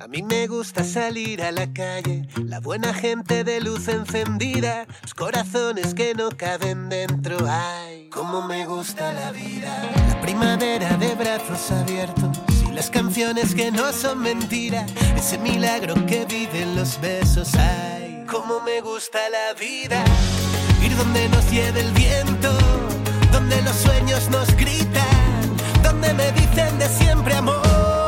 mí me gusta salir a la calle, la buena gente de luz encendida, los corazones que no caben dentro. Ay, cómo me gusta la vida, la primavera de brazos abiertos y las canciones que no son mentira, ese milagro que viven los besos. Ay, cómo me gusta la vida, ir donde nos lleve el viento, donde los sueños nos gritan, donde me dicen de siempre amor.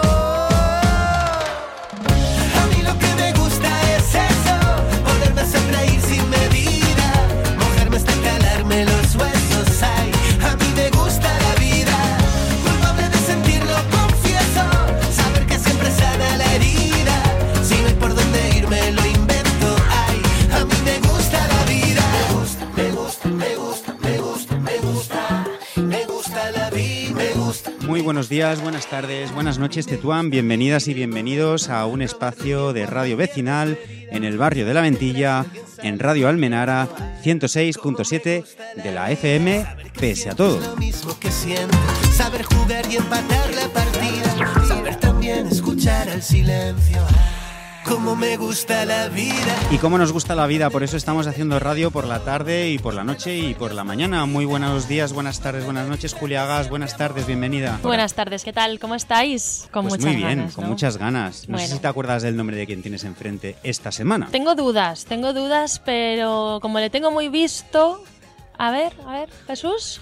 Sonreír sin medida, mojarme hasta calarme los huesos. Ay, a mí me gusta la vida, culpable de sentirlo, confieso, saber que siempre sana la herida, si no hay por dónde irme lo invento. Ay, a mí me gusta la vida, me gusta, me gusta, me gusta, me gusta, me gusta, me gusta la vida, me gusta. Muy buenos días, buenas tardes, buenas noches, Tetuán. Bienvenidas y bienvenidos a un espacio de radio vecinal en el barrio de La Ventilla, en Radio Almenara 106.7 de la FM, pese a todo. Saber jugar y empatar la partida, saber también escuchar el silencio. Cómo me gusta la vida. Y cómo nos gusta la vida, por eso estamos haciendo radio por la tarde y por la noche y por la mañana. Muy buenos días, buenas tardes, buenas noches. Julia Gas, buenas tardes, bienvenida. Buenas tardes, ¿qué tal? ¿Cómo estáis? Con pues muchas muy bien, ganas, con ¿no? muchas ganas. No Bueno. sé si te acuerdas del nombre de quien tienes enfrente esta semana. Tengo dudas, pero como le tengo muy visto... A ver, Jesús...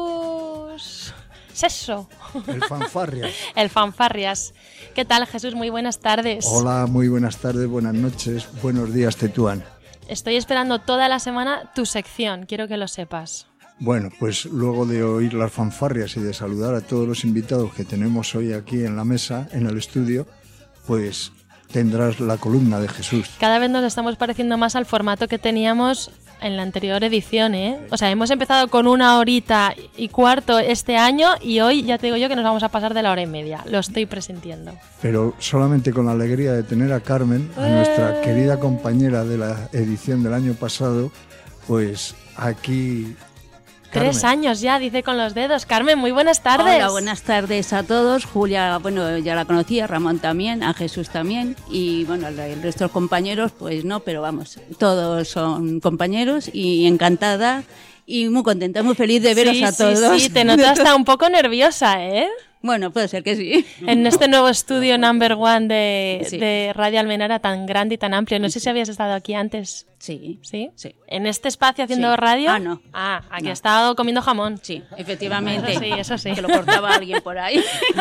Seso. El Fanfarrias. El Fanfarrias. ¿Qué tal, Jesús? Muy buenas tardes. Hola, muy buenas tardes, buenas noches, buenos días, Tetuán. Estoy esperando toda la semana tu sección, quiero que lo sepas. Bueno, pues luego de oír las fanfarrias y de saludar a todos los invitados que tenemos hoy aquí en la mesa, en el estudio, pues tendrás la columna de Jesús. Cada vez nos estamos pareciendo más al formato que teníamos en la anterior edición, ¿eh? O sea, hemos empezado con 1 horita y cuarto este año y hoy ya te digo yo que nos vamos a pasar de la 1:30. Lo estoy presintiendo. Pero solamente con la alegría de tener a Carmen, a nuestra querida compañera de la edición del año pasado, pues aquí... 3 años ya, dice con los dedos. Carmen, muy buenas tardes. Hola, buenas tardes a todos. Julia, bueno, ya la conocía, Ramón también, a Jesús también. Y bueno, el resto de los compañeros, pues no, pero vamos, todos son compañeros y encantada y muy contenta, muy feliz de veros a todos. Sí, te notas hasta un poco nerviosa, ¿eh? Bueno, puede ser que sí. En este nuevo estudio number one Sí. de Radio Almenara tan grande y tan amplio. No sé si habías estado aquí antes. Sí. ¿Sí? Sí. ¿En este espacio haciendo Sí. radio? Ah, no. Ah, aquí No. he estado comiendo jamón. Sí, efectivamente. Eso sí. Que lo cortaba alguien por ahí.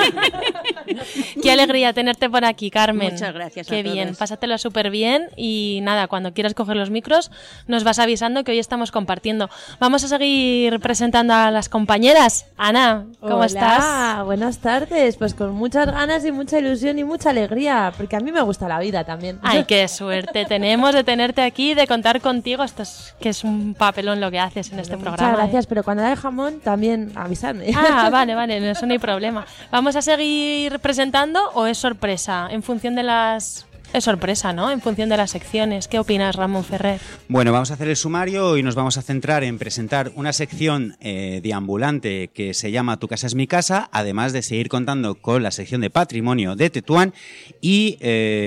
Qué alegría tenerte por aquí, Carmen. Muchas gracias a Qué bien, todos. pásatelo súper bien y nada, cuando quieras coger los micros nos vas avisando que hoy estamos compartiendo. Vamos a seguir presentando a las compañeras. Ana, ¿cómo Hola, estás? buenas tardes. Pues con muchas ganas y mucha ilusión y mucha alegría, porque a mí me gusta la vida también. Ay, qué suerte tenemos de tenerte aquí, de contar contigo. Esto es que es un papelón lo que haces en este programa. Muchas gracias, pero cuando haya jamón también avisadme. Ah, vale, no, eso no hay problema. ¿Vamos a seguir presentando o es sorpresa? En función de las... Es sorpresa, ¿no? En función de las secciones. ¿Qué opinas, Ramón Ferrer? Bueno, vamos a hacer el sumario y nos vamos a centrar en presentar una sección deambulante que se llama Tu casa es mi casa, además de seguir contando con la sección de patrimonio de Tetuán y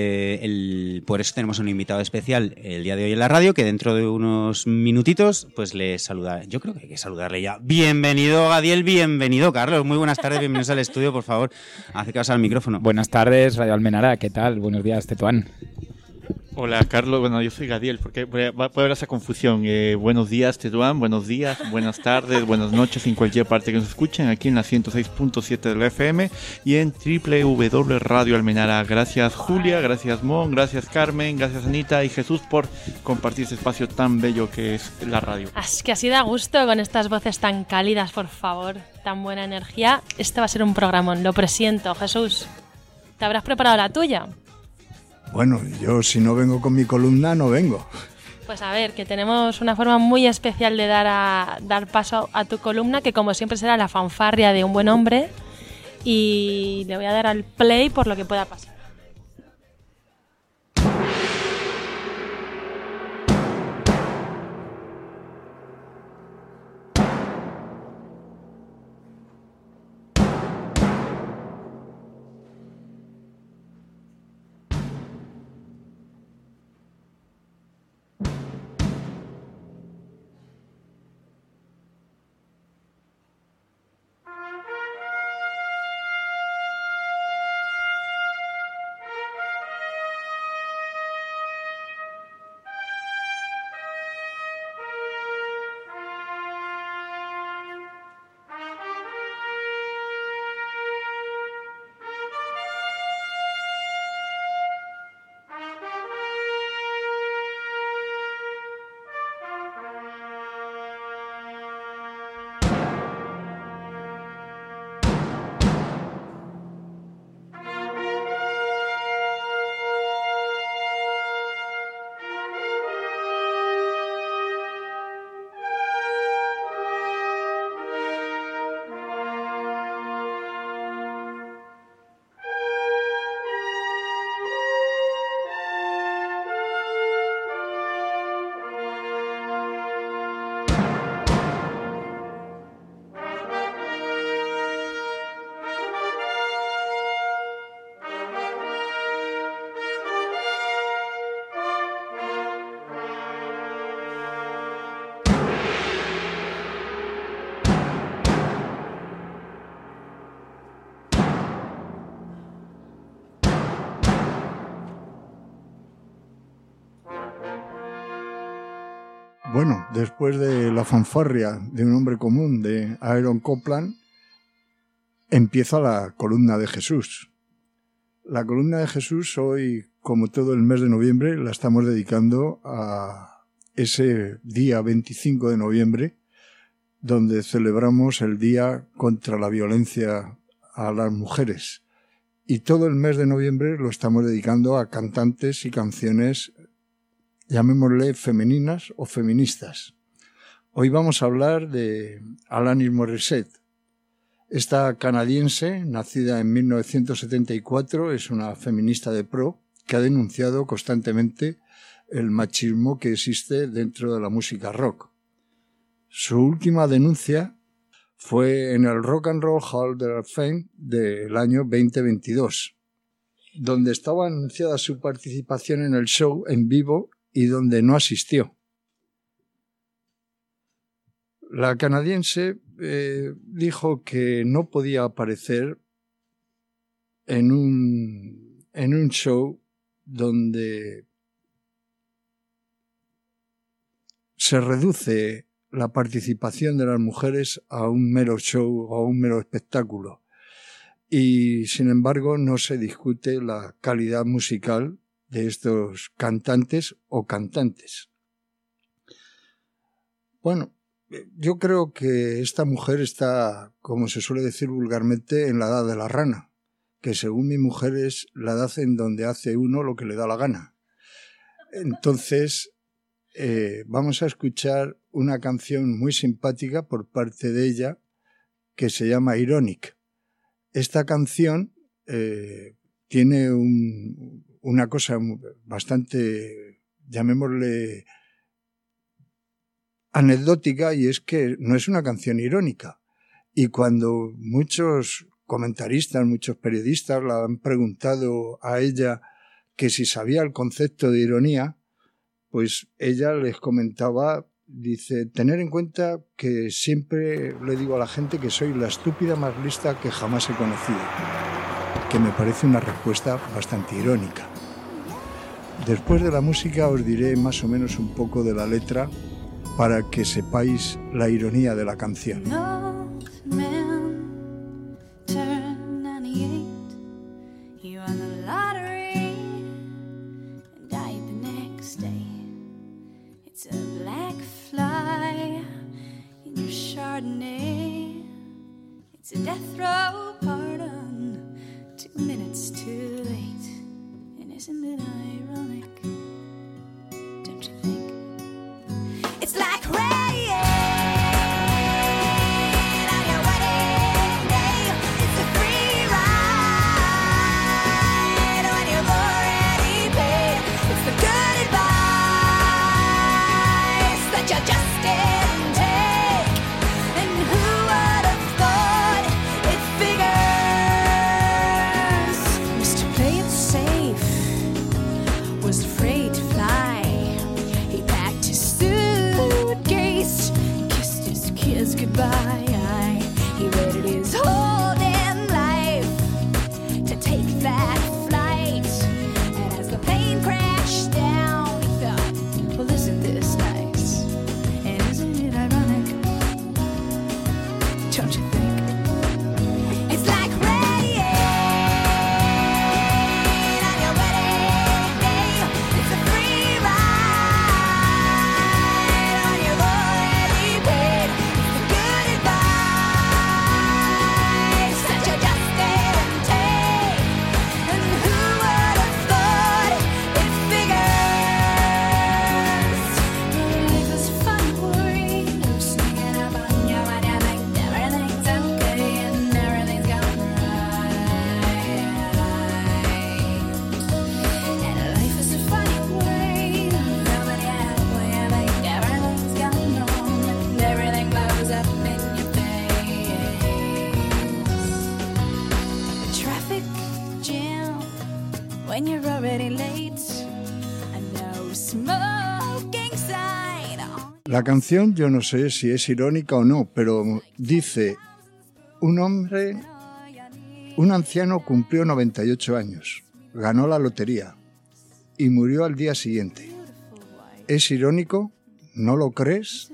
por eso tenemos un invitado especial el día de hoy en la radio que dentro de unos minutitos pues le saluda. Yo creo que hay que saludarle ya. Bienvenido, Gadiel, bienvenido, Carlos. Muy buenas tardes, bienvenidos al estudio, por favor, acercaos al micrófono. Buenas tardes, Radio Almenara, ¿qué tal? Buenos días, Tetuán. Hola, Carlos. Bueno, yo soy Gadiel, porque puede haber esa confusión. Buenos días, Tetuán. Buenos días, buenas tardes, buenas noches en cualquier parte que nos escuchen, aquí en la 106.7 de la FM y en www Radio Almenara. Gracias, Julia, gracias, Mon, gracias, Carmen, gracias, Anita y Jesús por compartir este espacio tan bello que es la radio. Es que así da gusto con estas voces tan cálidas, por favor, tan buena energía. Este va a ser un programón, lo presiento. Jesús, ¿te habrás preparado la tuya? Bueno, yo si no vengo con mi columna, no vengo. Pues a ver, que tenemos una forma muy especial de dar paso a tu columna, que como siempre será la fanfarria de un buen hombre. Y le voy a dar al play por lo que pueda pasar. Bueno, después de la fanfarria de un hombre común de Aaron Copland, empieza la columna de Jesús. La columna de Jesús hoy, como todo el mes de noviembre, la estamos dedicando a ese día 25 de noviembre, donde celebramos el Día contra la Violencia a las Mujeres. Y todo el mes de noviembre lo estamos dedicando a cantantes y canciones, llamémosle femeninas o feministas. Hoy vamos a hablar de Alanis Morissette. Esta canadiense, nacida en 1974, es una feminista de pro que ha denunciado constantemente el machismo que existe dentro de la música rock. Su última denuncia fue en el Rock and Roll Hall of Fame del año 2022, donde estaba anunciada su participación en el show en vivo y donde no asistió. La canadiense dijo que no podía aparecer en un show donde se reduce la participación de las mujeres a un mero show o a un mero espectáculo. Y, sin embargo, no se discute la calidad musical de estos cantantes o cantantes. Bueno, yo creo que esta mujer está, como se suele decir vulgarmente, en la edad de la rana, que según mi mujer es la edad en donde hace uno lo que le da la gana. Entonces, vamos a escuchar una canción muy simpática por parte de ella que se llama Ironic. Esta canción tiene una cosa bastante, llamémosle, anecdótica, y es que no es una canción irónica. Y cuando muchos comentaristas, muchos periodistas la han preguntado a ella que si sabía el concepto de ironía, pues ella les comentaba, dice, tener en cuenta que siempre le digo a la gente que soy la estúpida más lista que jamás he conocido, que me parece una respuesta bastante irónica. Después de la música os diré más o menos un poco de la letra para que sepáis la ironía de la canción. It's a death row pardon, 2 minutes too late. And isn't it ironic? Don't you think? It's like rain on your wedding day. It's a free ride when you've already paid. It's the good advice that you just didn't take. And who would have thought it figures? Mr. Play It Safe was afraid to fly. He packed his suitcase, kissed his kids goodbye. He waited his whole damn life to take that flight. And as the plane crashed down, he thought, well, isn't this nice? And isn't it ironic? Don't you think? It's like rain on your wedding day. It's a free ride when you've already paid. It's the good advice that you just didn't take. And who would have thought it figures? Life is fun for you, sneaking up on you when you think everything's okay and everything's going right. And life is a funny way, nobody has when you think everything's going wrong and everything blows up in your face. A traffic jam when you're already late, and no smoking sign on. La canción yo no sé si es irónica o no, pero dice, un anciano cumplió 98 años, ganó la lotería y murió al día siguiente. ¿Es irónico? ¿No lo crees?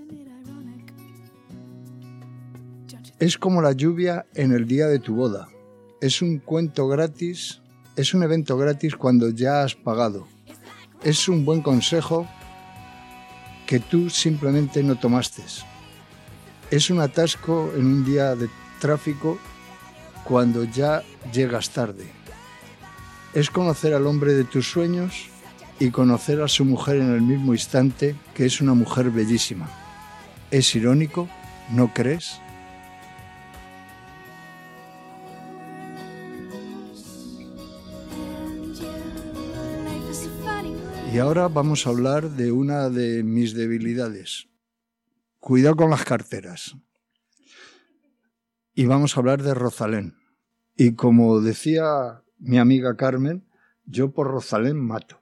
Es como la lluvia en el día de tu boda. Es un cuento gratis, es un evento gratis cuando ya has pagado. Es un buen consejo que tú simplemente no tomaste. Es un atasco en un día de tráfico cuando ya llegas tarde. Es conocer al hombre de tus sueños y conocer a su mujer en el mismo instante, que es una mujer bellísima. ¿Es irónico? ¿No crees? Y ahora vamos a hablar de una de mis debilidades. Cuidado con las carteras. Y vamos a hablar de Rosalén. Y como decía mi amiga Carmen, yo por Rosalén mato.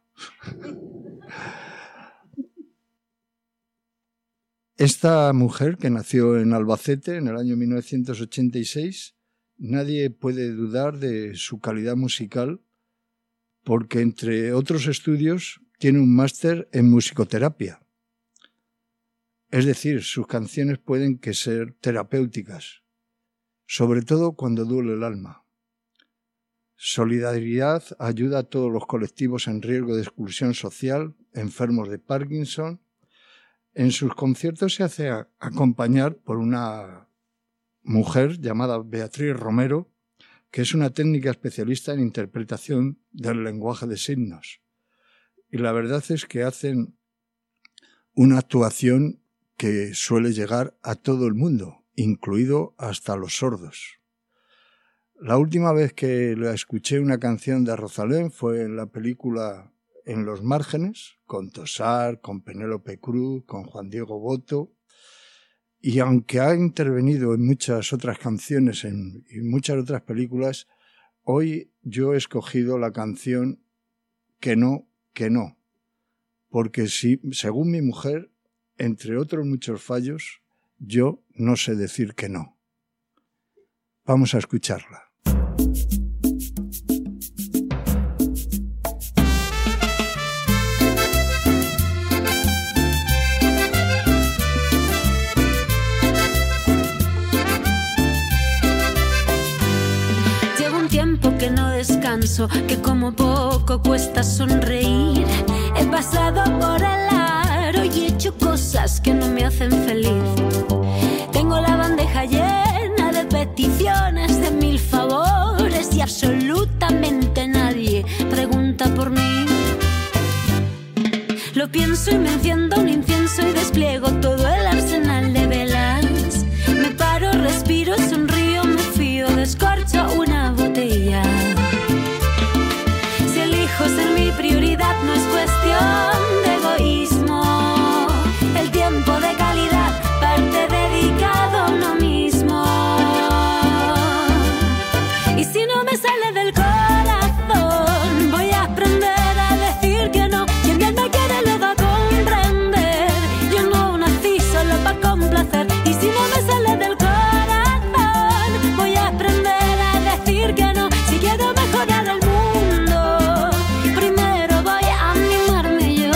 Esta mujer, que nació en Albacete en el año 1986, nadie puede dudar de su calidad musical, porque entre otros estudios tiene un máster en musicoterapia. Es decir, sus canciones pueden que ser terapéuticas, sobre todo cuando duele el alma. Solidaridad ayuda a todos los colectivos en riesgo de exclusión social, enfermos de Parkinson. En sus conciertos se hace acompañar por una mujer llamada Beatriz Romero, que es una técnica especialista en interpretación del lenguaje de signos. Y la verdad es que hacen una actuación que suele llegar a todo el mundo, incluido hasta los sordos. La última vez que la escuché una canción de Rosalén fue en la película En los márgenes, con Tosar, con Penélope Cruz, con Juan Diego Boto. Y aunque ha intervenido en muchas otras canciones y muchas otras películas, hoy yo he escogido la canción Que no, porque si, según mi mujer, entre otros muchos fallos, yo no sé decir que no. Vamos a escucharla. Llevo un tiempo que no descanso, que como poco cuesta sonreír. He pasado por el aro y he hecho cosas que no me hacen feliz. Tengo la bandeja llena de peticiones, de 1000 favores, y absolutamente nadie pregunta por mí. Lo pienso y me enciendo un incienso y despliego todo el arsenal de velas. Me paro, respiro, sonrío, me fío, descorcho una botella. Si elijo ser mi prioridad, no es cuestión de egoísmo. El tiempo de calidad parte dedicado a uno mismo. Y si no me sale del corazón, voy a aprender a decir que no. Quien bien me quiere lo va a comprender. Yo no nací solo para complacer. Y si no me sale del corazón, voy a aprender a decir que no. Si quiero mejorar el mundo, primero voy a mimarme yo.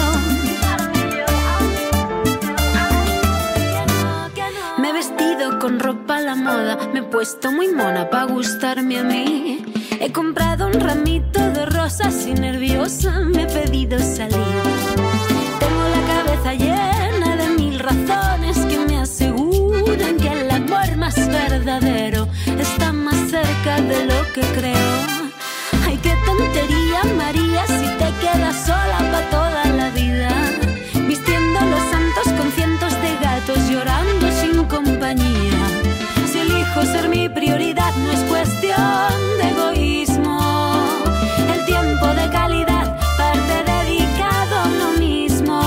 Me he vestido con ropa a la moda, me he puesto muy mona pa' gustarme a mí. He comprado un ramito de rosas y nerviosa me he pedido salir. Tengo la cabeza llena de 1000 razones que me aseguran que el amor más verdadero está más cerca de lo que creo. Ay, qué tontería, María, si te quedas sola pa' toda la vida, vistiendo los santos con cientos de gatos, llorando sin compañía. Si elijo ser mi prioridad, no es cuestión de egoísmo. El tiempo de calidad parte dedicado a uno mismo.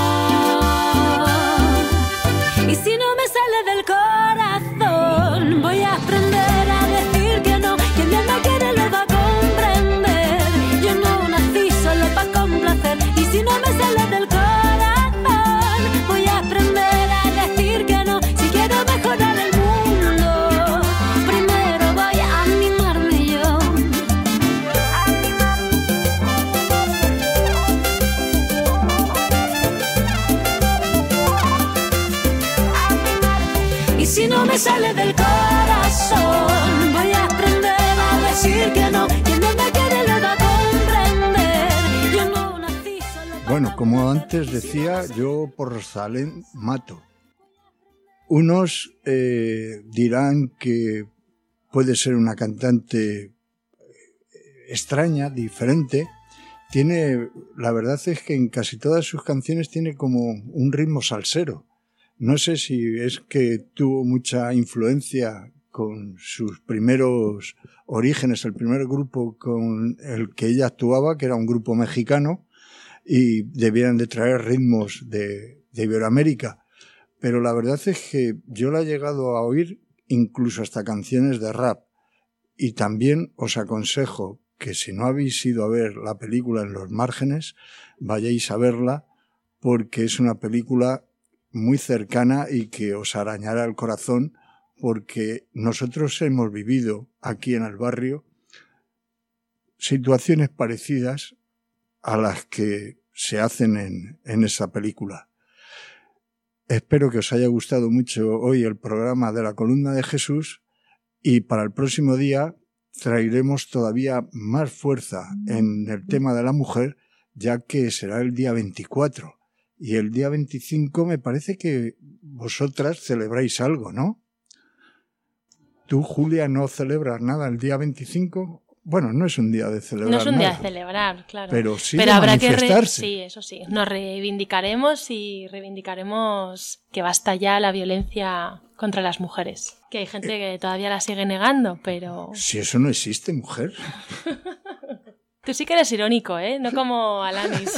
Y si no me sale del corazón, voy a aprender a decir que no. Quien bien me quiere lo va a sale del corazón. Voy a aprender a decir que no, quien no me quiere lo va a comprender. Yo no nací solo para... Bueno, como antes decía, yo por Rosalén mato. Unos dirán que puede ser una cantante extraña, diferente. La verdad es que en casi todas sus canciones tiene como un ritmo salsero. No sé si es que tuvo mucha influencia con sus primeros orígenes, el primer grupo con el que ella actuaba, que era un grupo mexicano, y debían de traer ritmos de Iberoamérica. Pero la verdad es que yo la he llegado a oír incluso hasta canciones de rap. Y también os aconsejo que si no habéis ido a ver la película En los márgenes, vayáis a verla, porque es una película muy cercana y que os arañará el corazón, porque nosotros hemos vivido aquí en el barrio situaciones parecidas a las que se hacen en esa película. Espero que os haya gustado mucho hoy el programa de la Columna de Jesús, y para el próximo día traeremos todavía más fuerza en el tema de la mujer, ya que será el día 24. Y el día 25 me parece que vosotras celebráis algo, ¿no? ¿Tú, Julia, no celebras nada el día 25? Bueno, no es un día de celebrar. No es un día nada, de celebrar, claro. pero sí pero de habrá manifestarse. sí, eso sí. Nos reivindicaremos y reivindicaremos que basta ya la violencia contra las mujeres. Que hay gente que todavía la sigue negando, pero... Si eso no existe, mujer. Tú sí que eres irónico, ¿eh? No como Alanis.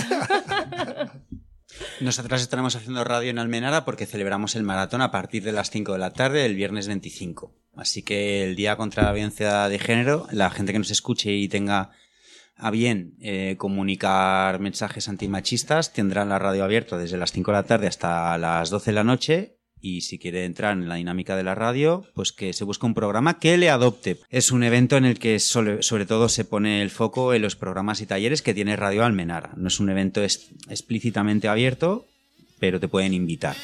Nosotras estaremos haciendo radio en Almenara porque celebramos el maratón a partir de las 5 de la tarde el viernes 25. Así que el día contra la violencia de género, la gente que nos escuche y tenga a bien comunicar mensajes antimachistas tendrá la radio abierta desde las 5 de la tarde hasta las 12 de la noche. Y si quiere entrar en la dinámica de la radio, pues que se busque un programa que le adopte. Es un evento en el que sobre todo se pone el foco en los programas y talleres que tiene Radio Almenara. No es un evento explícitamente abierto, pero te pueden invitar.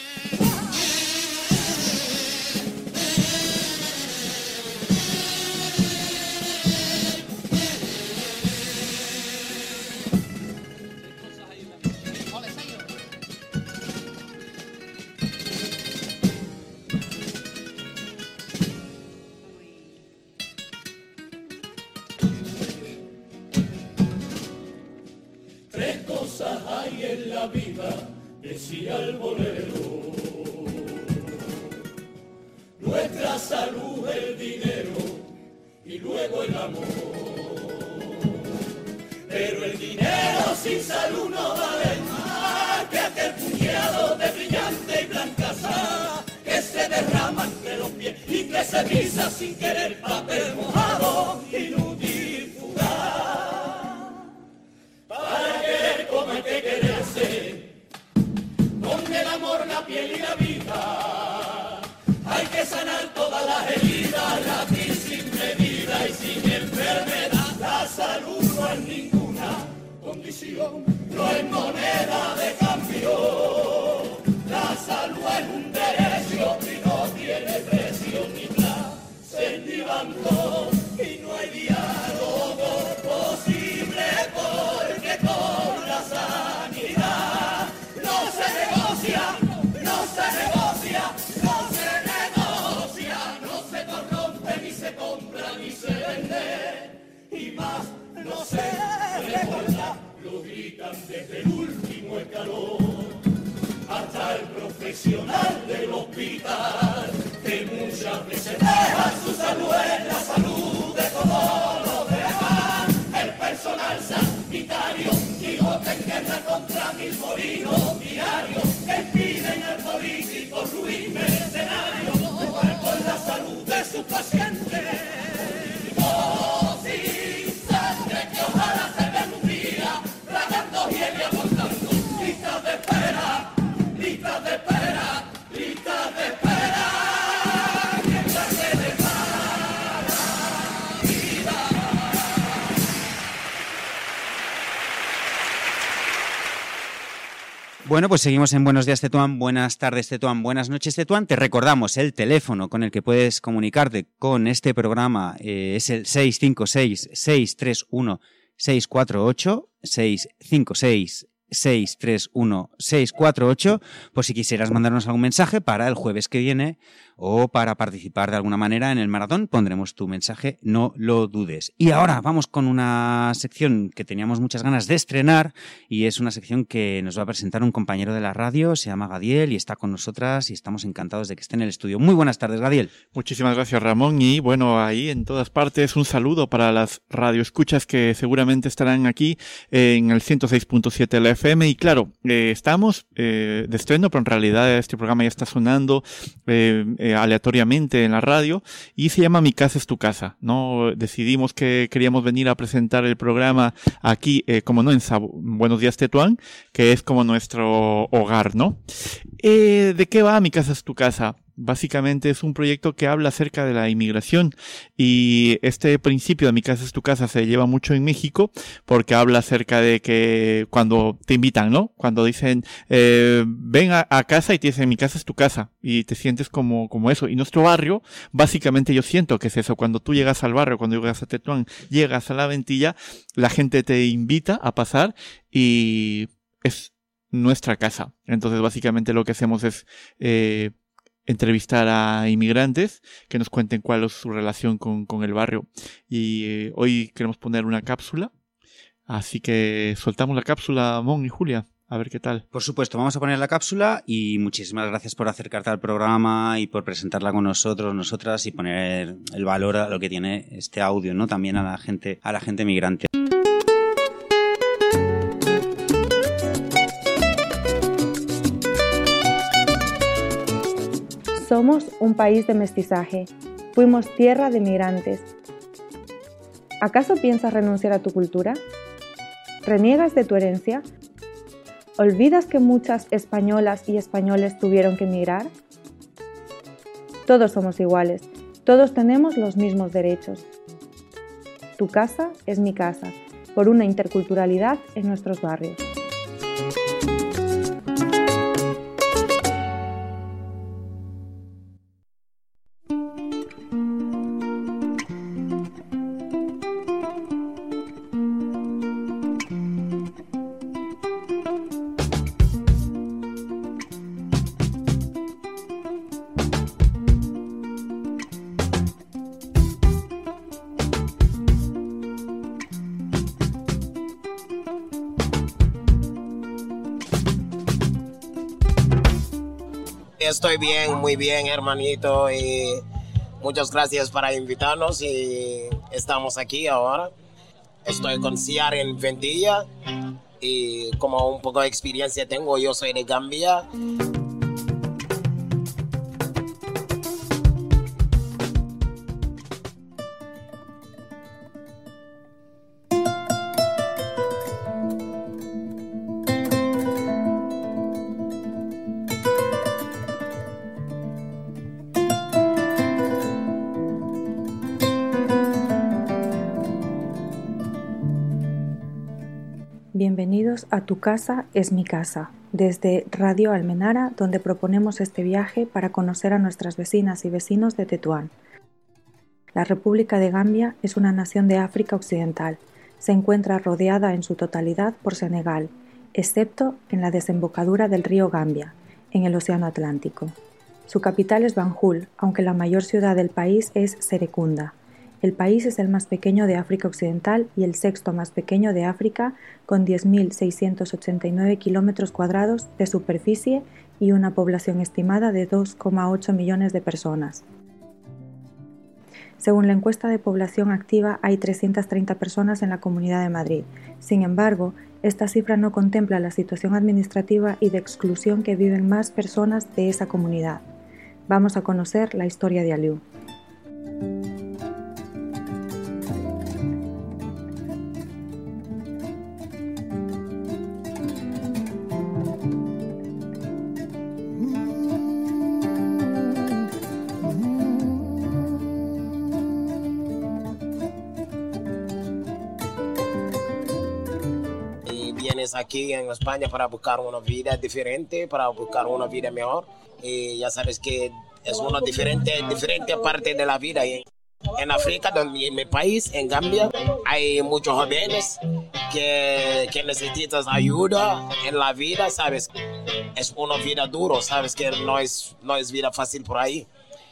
Decía el bolero, nuestra salud, el dinero y luego el amor. Pero el dinero sin salud no vale más que aquel puñado de brillante y blanca sal que se derrama entre los pies y que se pisa sin querer papel mojado, inútil fugaz. Para querer como hay que quererse, con el amor, la piel y la vida, hay que sanar todas las heridas, latir sin medida y sin enfermedad. La salud no es ninguna condición, no es moneda de cambio. La salud es un derecho y no tiene precio ni placer ni banco, y no hay diálogo posible porque con la sanidad no se negocia, no se corrompe, ni se compra, ni se vende, y más no se recuerda, lo gritan desde el último escalón hasta el profesional del hospital, que muchas veces deja su salud en la salud de todos los Bueno, pues seguimos en Buenos Días Tetuán, buenas tardes Tetuán, buenas noches Tetuán. Te recordamos el teléfono con el que puedes comunicarte con este programa, es el 656-631-648, 656-631-648, por si quisieras mandarnos algún mensaje para el jueves que viene o para participar de alguna manera en el maratón, pondremos tu mensaje, no lo dudes. Y ahora vamos con una sección que teníamos muchas ganas de estrenar y es una sección que nos va a presentar un compañero de la radio, se llama Gadiel y está con nosotras y estamos encantados de que esté en el estudio. Muy buenas tardes, Gadiel. Muchísimas gracias, Ramón, y bueno, ahí en todas partes un saludo para las radioescuchas que seguramente estarán aquí en el 106.7 de la FM y claro, estamos de estreno, pero en realidad este programa ya está sonando aleatoriamente en la radio y se llama Mi Casa es tu Casa, ¿no? Decidimos que queríamos venir a presentar el programa aquí, como no, en Buenos Días Tetuán, que es como nuestro hogar, ¿no? ¿De qué va Mi Casa es tu Casa? Básicamente es un proyecto que habla acerca de la inmigración y este principio de Mi Casa es tu Casa se lleva mucho en México porque habla acerca de que cuando te invitan, ¿no? Cuando dicen ven a casa y te dicen Mi Casa es tu casa y te sientes como eso. Y nuestro barrio, básicamente yo siento que es eso. Cuando tú llegas al barrio, cuando llegas a Tetuán, llegas a La Ventilla, la gente te invita a pasar y es nuestra casa. Entonces básicamente lo que hacemos es entrevistar a inmigrantes que nos cuenten cuál es su relación con el barrio. Y hoy queremos poner una cápsula, así que soltamos la cápsula, Mon y Julia, a ver qué tal. Por supuesto, vamos a poner la cápsula y muchísimas gracias por acercarte al programa y por presentarla con nosotros, nosotras y poner el valor a lo que tiene este audio, ¿no? También a la gente migrante. Somos un país de mestizaje. Fuimos tierra de migrantes. ¿Acaso piensas renunciar a tu cultura? ¿Reniegas de tu herencia? ¿Olvidas que muchas españolas y españoles tuvieron que emigrar? Todos somos iguales. Todos tenemos los mismos derechos. Tu casa es mi casa, por una interculturalidad en nuestros barrios. Estoy bien, muy bien, hermanito, y muchas gracias por invitarnos y estamos aquí ahora. Estoy con Ciar en Ventilla y como un poco de experiencia tengo, yo soy de Gambia. Bienvenidos a Tu Casa es mi casa, desde Radio Almenara, donde proponemos este viaje para conocer a nuestras vecinas y vecinos de Tetuán. La República de Gambia es una nación de África Occidental. Se encuentra rodeada en su totalidad por Senegal, excepto en la desembocadura del río Gambia, en el Océano Atlántico. Su capital es Banjul, aunque la mayor ciudad del país es Serekunda. El país es el más pequeño de África Occidental y el sexto más pequeño de África, con 10.689 kilómetros cuadrados de superficie y una población estimada de 2,8 millones de personas. Según la encuesta de población activa, hay 330 personas en la Comunidad de Madrid. Sin embargo, esta cifra no contempla la situación administrativa y de exclusión que viven más personas de esa comunidad. Vamos a conocer la historia de Aliu. vienes aquí en España para buscar una vida diferente, para buscar una vida mejor. Y ya sabes que es una diferente parte de la vida. Y en África, en mi país, en Gambia, hay muchos jóvenes que necesitan ayuda en la vida, ¿sabes? Es una vida dura, ¿sabes? Que no es vida fácil por ahí.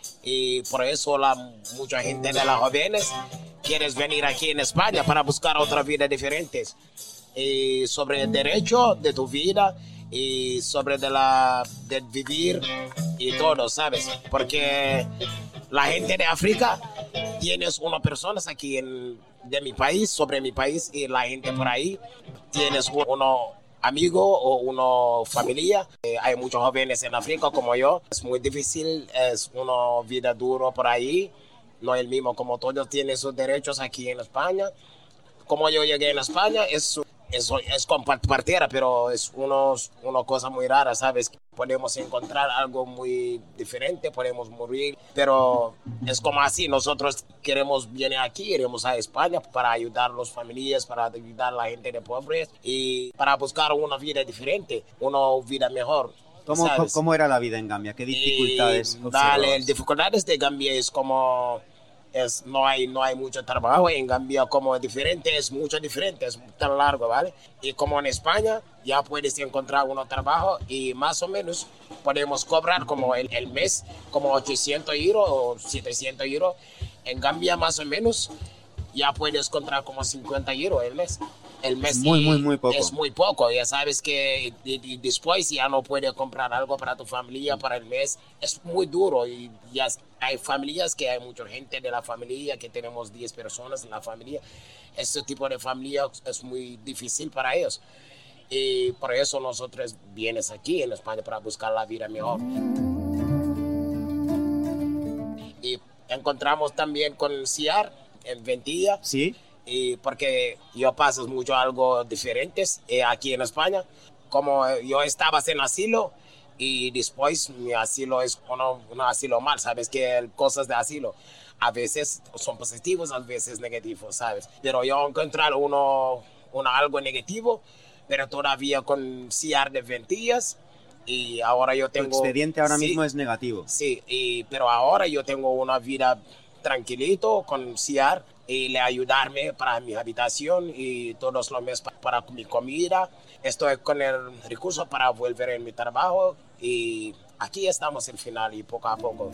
Y por eso mucha gente de las jóvenes quiere venir aquí en España para buscar otra vida diferente. Y sobre el derecho de tu vida y sobre de vivir y todo, ¿sabes? Porque la gente de África, tienes unas personas aquí de mi país, sobre mi país, y la gente por ahí, tienes uno amigo o una familia. Hay muchos jóvenes en África como yo. Es muy difícil, es una vida dura por ahí. No es el mismo como todos tienen sus derechos aquí en España. Como yo llegué en España, es compartida, pero es una cosa muy rara, ¿sabes? Podemos encontrar algo muy diferente, podemos morir, pero es como así. Nosotros queremos venir aquí, iremos a España para ayudar a las familias, para ayudar a la gente de pobres y para buscar una vida diferente, una vida mejor. ¿Cómo era la vida en Gambia? ¿Qué dificultades observabas? Las dificultades de Gambia es como... no hay mucho trabajo en Gambia, como es diferente, es mucho diferente, es tan largo, ¿vale? Y como en España ya puedes encontrar un trabajo y más o menos podemos cobrar como el mes, como 800 euros o 700 euros. En Gambia más o menos ya puedes encontrar como 50 euros el mes. El mes muy poco. Es muy poco, ya sabes que y después ya no puedes comprar algo para tu familia para el mes. Es muy duro y ya hay familias que hay mucha gente de la familia, que tenemos 10 personas en la familia. Este tipo de familia es muy difícil para ellos. Y por eso nosotros vienes aquí en España para buscar la vida mejor. Y encontramos también con CIAR en Ventilla. Sí. Y porque yo paso mucho algo diferentes aquí en España. Como yo estaba en asilo y después mi asilo es un asilo mal, ¿sabes? Que cosas de asilo a veces son positivos, a veces negativos, ¿sabes? Pero yo encontré algo negativo, pero todavía con CIAR de Ventillas. Y ahora yo tengo... Tu expediente ahora mismo es negativo. Sí, pero ahora yo tengo una vida tranquilito con CIAR y le ayudarme para mi habitación y todos los meses para mi comida. Estoy con el recurso para volver en mi trabajo y aquí estamos al final y poco a poco.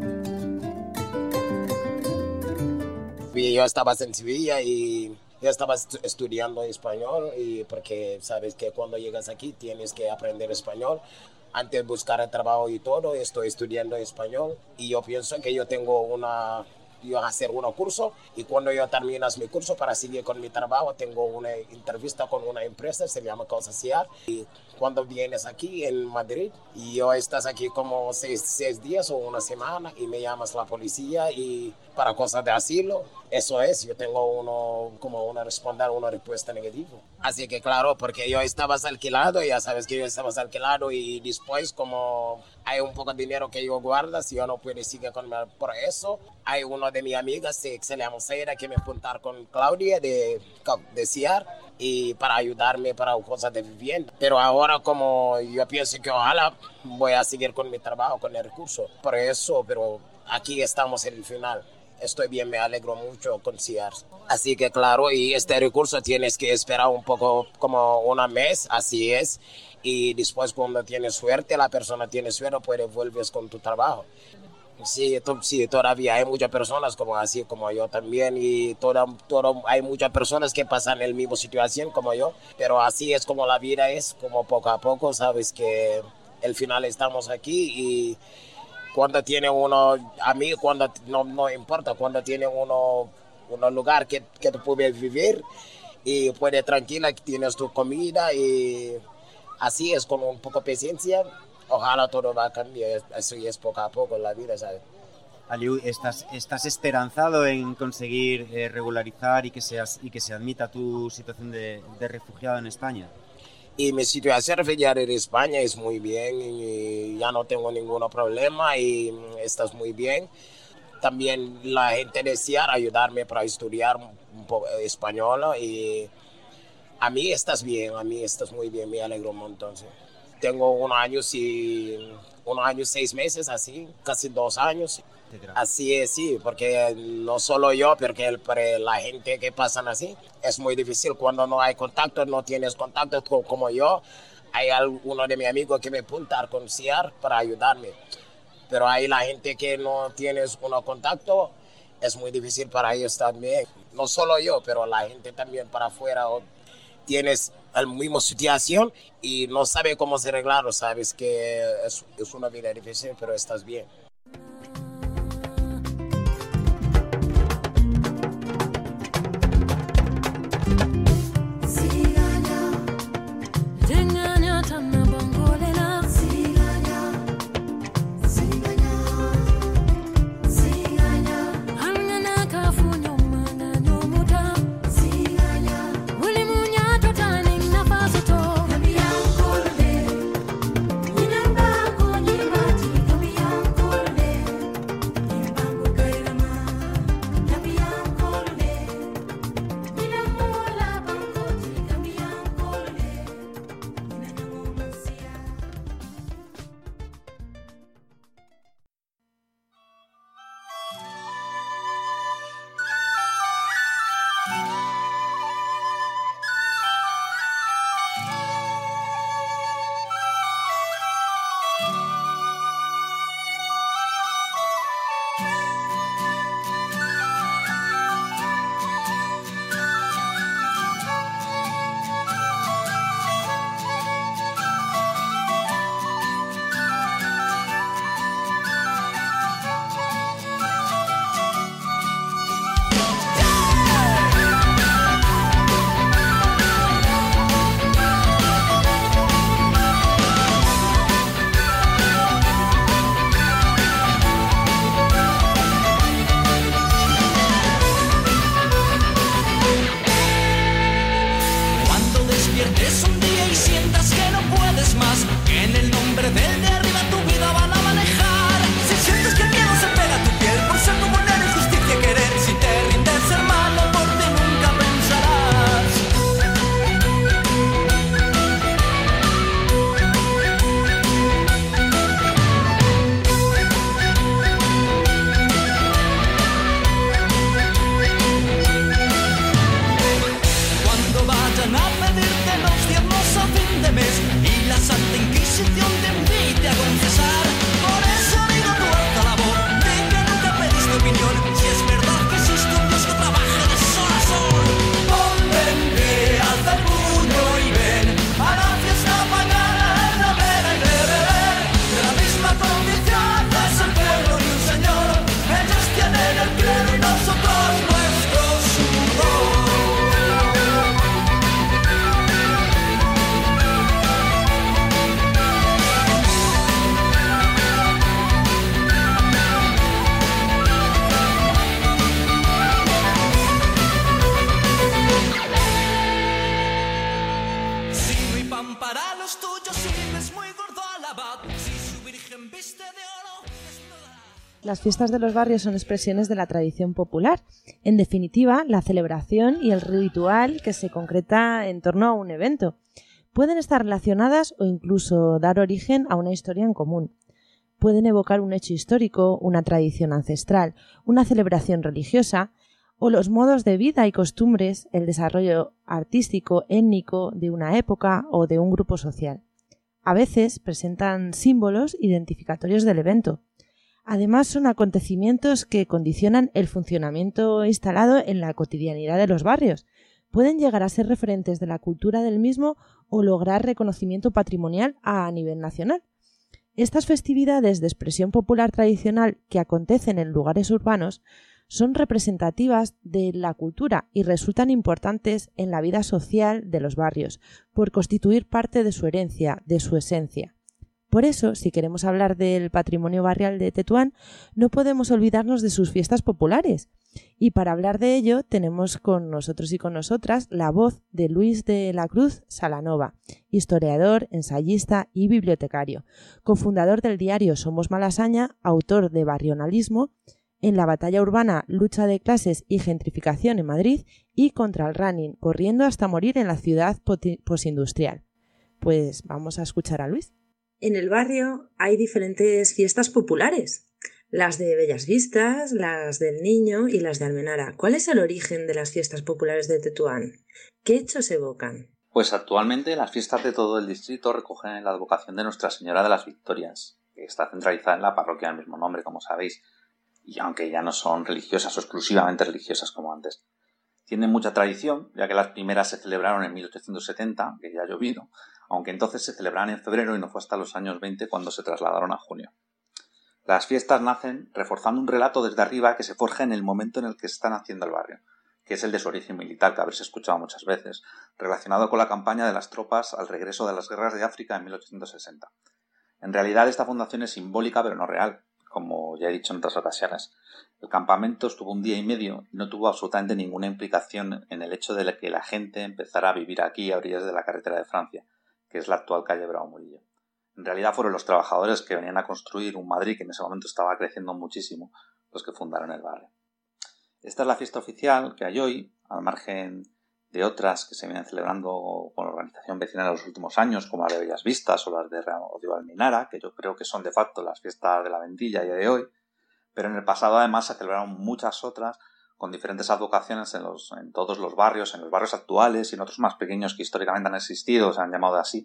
Yo estaba en Sevilla y yo estaba estudiando español y porque sabes que cuando llegas aquí tienes que aprender español. Antes de buscar el trabajo y todo, estoy estudiando español y yo pienso que yo hacer un curso y cuando yo termino mi curso para seguir con mi trabajo tengo una entrevista con una empresa, se llama Cosa CIAR, y cuando vienes aquí en Madrid y yo estás aquí como 6 días o una semana y me llamas la policía y para cosas de asilo, eso es, yo tengo una respuesta negativa. Así que claro, porque yo estaba alquilado, ya sabes que yo estaba alquilado y después como hay un poco de dinero que yo guardo, si yo no puedo seguir con por eso, hay uno de mis amigas que se llama Seira que me apuntar con Claudia de CIAR y para ayudarme para cosas de vivienda. Pero ahora como yo pienso que ojalá voy a seguir con mi trabajo, con el recurso. Por eso, pero aquí estamos en el final. Estoy bien, me alegro mucho con CIAR. Así que claro, y este recurso tienes que esperar un poco como un mes, así es. Y después cuando tienes suerte, la persona tiene suerte, puedes volver con tu trabajo. Sí, todavía hay muchas personas así como yo también y hay muchas personas que pasan en la misma situación como yo, pero así es como la vida es, como poco a poco, sabes que al final estamos aquí y cuando tiene uno, a mí cuando no importa, cuando tiene uno un lugar que tú puedes vivir y puedes tranquila, que tienes tu comida y así es con un poco de paciencia. Ojalá todo va a cambiar, eso es poco a poco en la vida, ¿sabes? Aliu, ¿estás esperanzado en conseguir regularizar y que se admita tu situación de refugiado en España? Y mi situación refugiada en España es muy bien y ya no tengo ningún problema y estás muy bien. También la gente desea ayudarme para estudiar un poco español y A mí estás bien, a mí estás muy bien, me alegro un montón. Sí. Tengo 1 año y 6 meses, así, casi 2 años. Así es, sí, porque no solo yo, porque para la gente que pasan así, es muy difícil cuando no hay contacto, no tienes contacto como yo. Hay alguno de mis amigos que me apunta a conciliar para ayudarme. Pero hay la gente que no tienes un contacto, es muy difícil para ellos también. No solo yo, pero la gente también para afuera. Tienes la misma situación y no sabe cómo se arreglarlo, sabes que es una vida difícil, pero estás bien. Las fiestas de los barrios son expresiones de la tradición popular. En definitiva, la celebración y el ritual que se concreta en torno a un evento. Pueden estar relacionadas o incluso dar origen a una historia en común. Pueden evocar un hecho histórico, una tradición ancestral, una celebración religiosa o los modos de vida y costumbres, el desarrollo artístico, étnico de una época o de un grupo social. A veces presentan símbolos identificatorios del evento. Además, son acontecimientos que condicionan el funcionamiento instalado en la cotidianidad de los barrios. Pueden llegar a ser referentes de la cultura del mismo o lograr reconocimiento patrimonial a nivel nacional. Estas festividades de expresión popular tradicional que acontecen en lugares urbanos son representativas de la cultura y resultan importantes en la vida social de los barrios, por constituir parte de su herencia, de su esencia. Por eso, si queremos hablar del patrimonio barrial de Tetuán, no podemos olvidarnos de sus fiestas populares. Y para hablar de ello, tenemos con nosotros y con nosotras la voz de Luis de la Cruz Salanova, historiador, ensayista y bibliotecario, cofundador del diario Somos Malasaña, autor de Barrionalismo, en la batalla urbana Lucha de clases y gentrificación en Madrid y contra el running, corriendo hasta morir en la ciudad posindustrial. Pues vamos a escuchar a Luis. En el barrio hay diferentes fiestas populares. Las de Bellas Vistas, las del Niño y las de Almenara. ¿Cuál es el origen de las fiestas populares de Tetuán? ¿Qué hechos evocan? Pues actualmente las fiestas de todo el distrito recogen la advocación de Nuestra Señora de las Victorias, que está centralizada en la parroquia del mismo nombre, como sabéis, y aunque ya no son religiosas o exclusivamente religiosas como antes. Tienen mucha tradición, ya que las primeras se celebraron en 1870, que ya ha llovido, aunque entonces se celebraban en febrero y no fue hasta los años 20 cuando se trasladaron a junio. Las fiestas nacen reforzando un relato desde arriba que se forja en el momento en el que se está naciendo el barrio, que es el de su origen militar, que habréis escuchado muchas veces, relacionado con la campaña de las tropas al regreso de las guerras de África en 1860. En realidad esta fundación es simbólica pero no real, como ya he dicho en otras ocasiones. El campamento estuvo 1 día y medio y no tuvo absolutamente ninguna implicación en el hecho de que la gente empezara a vivir aquí a orillas de la carretera de Francia, que es la actual calle Bravo Murillo. En realidad fueron los trabajadores que venían a construir un Madrid que en ese momento estaba creciendo muchísimo los que fundaron el barrio. Esta es la fiesta oficial que hay hoy, al margen de otras que se vienen celebrando con la organización vecinal en los últimos años, como las de Bellas Vistas o las de Almenara, que yo creo que son de facto las fiestas de la Ventilla y de hoy, pero en el pasado además se celebraron muchas otras con diferentes advocaciones en todos los barrios, en los barrios actuales y en otros más pequeños que históricamente han existido, se han llamado así,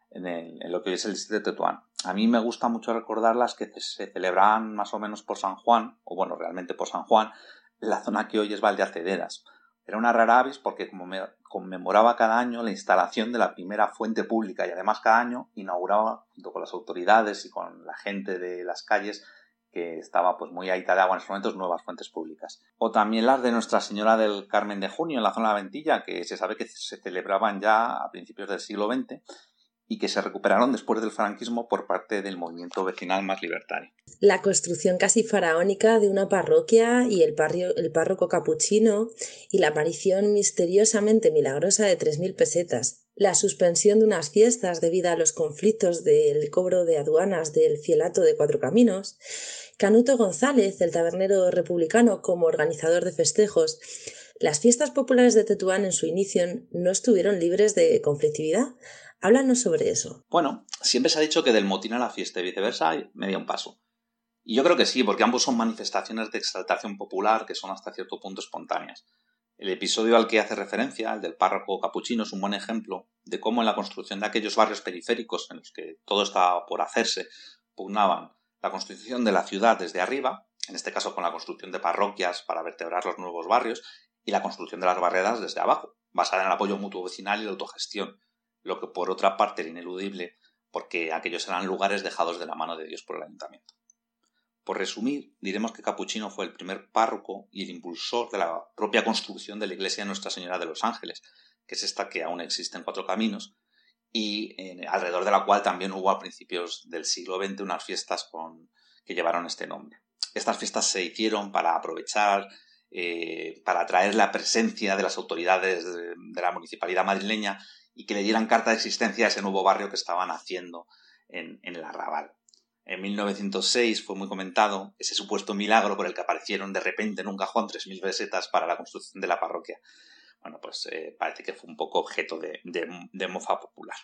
en lo que hoy es el distrito de Tetuán. A mí me gusta mucho recordarlas que se celebraban más o menos por San Juan, o bueno, realmente por San Juan, en la zona que hoy es Valdeacederas. Era una rara avis porque conmemoraba cada año la instalación de la primera fuente pública y además cada año inauguraba, junto con las autoridades y con la gente de las calles, que estaba pues muy ahita de agua en esos momentos, nuevas fuentes públicas. O también las de Nuestra Señora del Carmen de Junio en la zona de la Ventilla, que se sabe que se celebraban ya a principios del siglo XX y que se recuperaron después del franquismo por parte del movimiento vecinal más libertario. La construcción casi faraónica de una parroquia y el párroco capuchino y la aparición misteriosamente milagrosa de 3.000 pesetas. La suspensión de unas fiestas debido a los conflictos del cobro de aduanas del fielato de Cuatro Caminos. Canuto González, el tabernero republicano, como organizador de festejos. Las fiestas populares de Tetuán en su inicio no estuvieron libres de conflictividad. Háblanos sobre eso. Bueno, siempre se ha dicho que del motín a la fiesta y viceversa hay media un paso. Y yo creo que sí, porque ambos son manifestaciones de exaltación popular que son hasta cierto punto espontáneas. El episodio al que hace referencia, el del párroco capuchino, es un buen ejemplo de cómo en la construcción de aquellos barrios periféricos en los que todo estaba por hacerse, pugnaban la construcción de la ciudad desde arriba, en este caso con la construcción de parroquias para vertebrar los nuevos barrios, y la construcción de las barriadas desde abajo, basada en el apoyo mutuo vecinal y la autogestión, lo que por otra parte era ineludible porque aquellos eran lugares dejados de la mano de Dios por el ayuntamiento. Por resumir, diremos que Capuchino fue el primer párroco y el impulsor de la propia construcción de la iglesia de Nuestra Señora de los Ángeles, que es esta que aún existe en Cuatro Caminos, y alrededor de la cual también hubo a principios del siglo XX unas fiestas que llevaron este nombre. Estas fiestas se hicieron para aprovechar, para atraer la presencia de las autoridades de la municipalidad madrileña y que le dieran carta de existencia a ese nuevo barrio que estaban haciendo en el Arrabal. En 1906 fue muy comentado ese supuesto milagro por el que aparecieron de repente en un cajón 3.000 pesetas para la construcción de la parroquia. Bueno, pues parece que fue un poco objeto de mofa popular.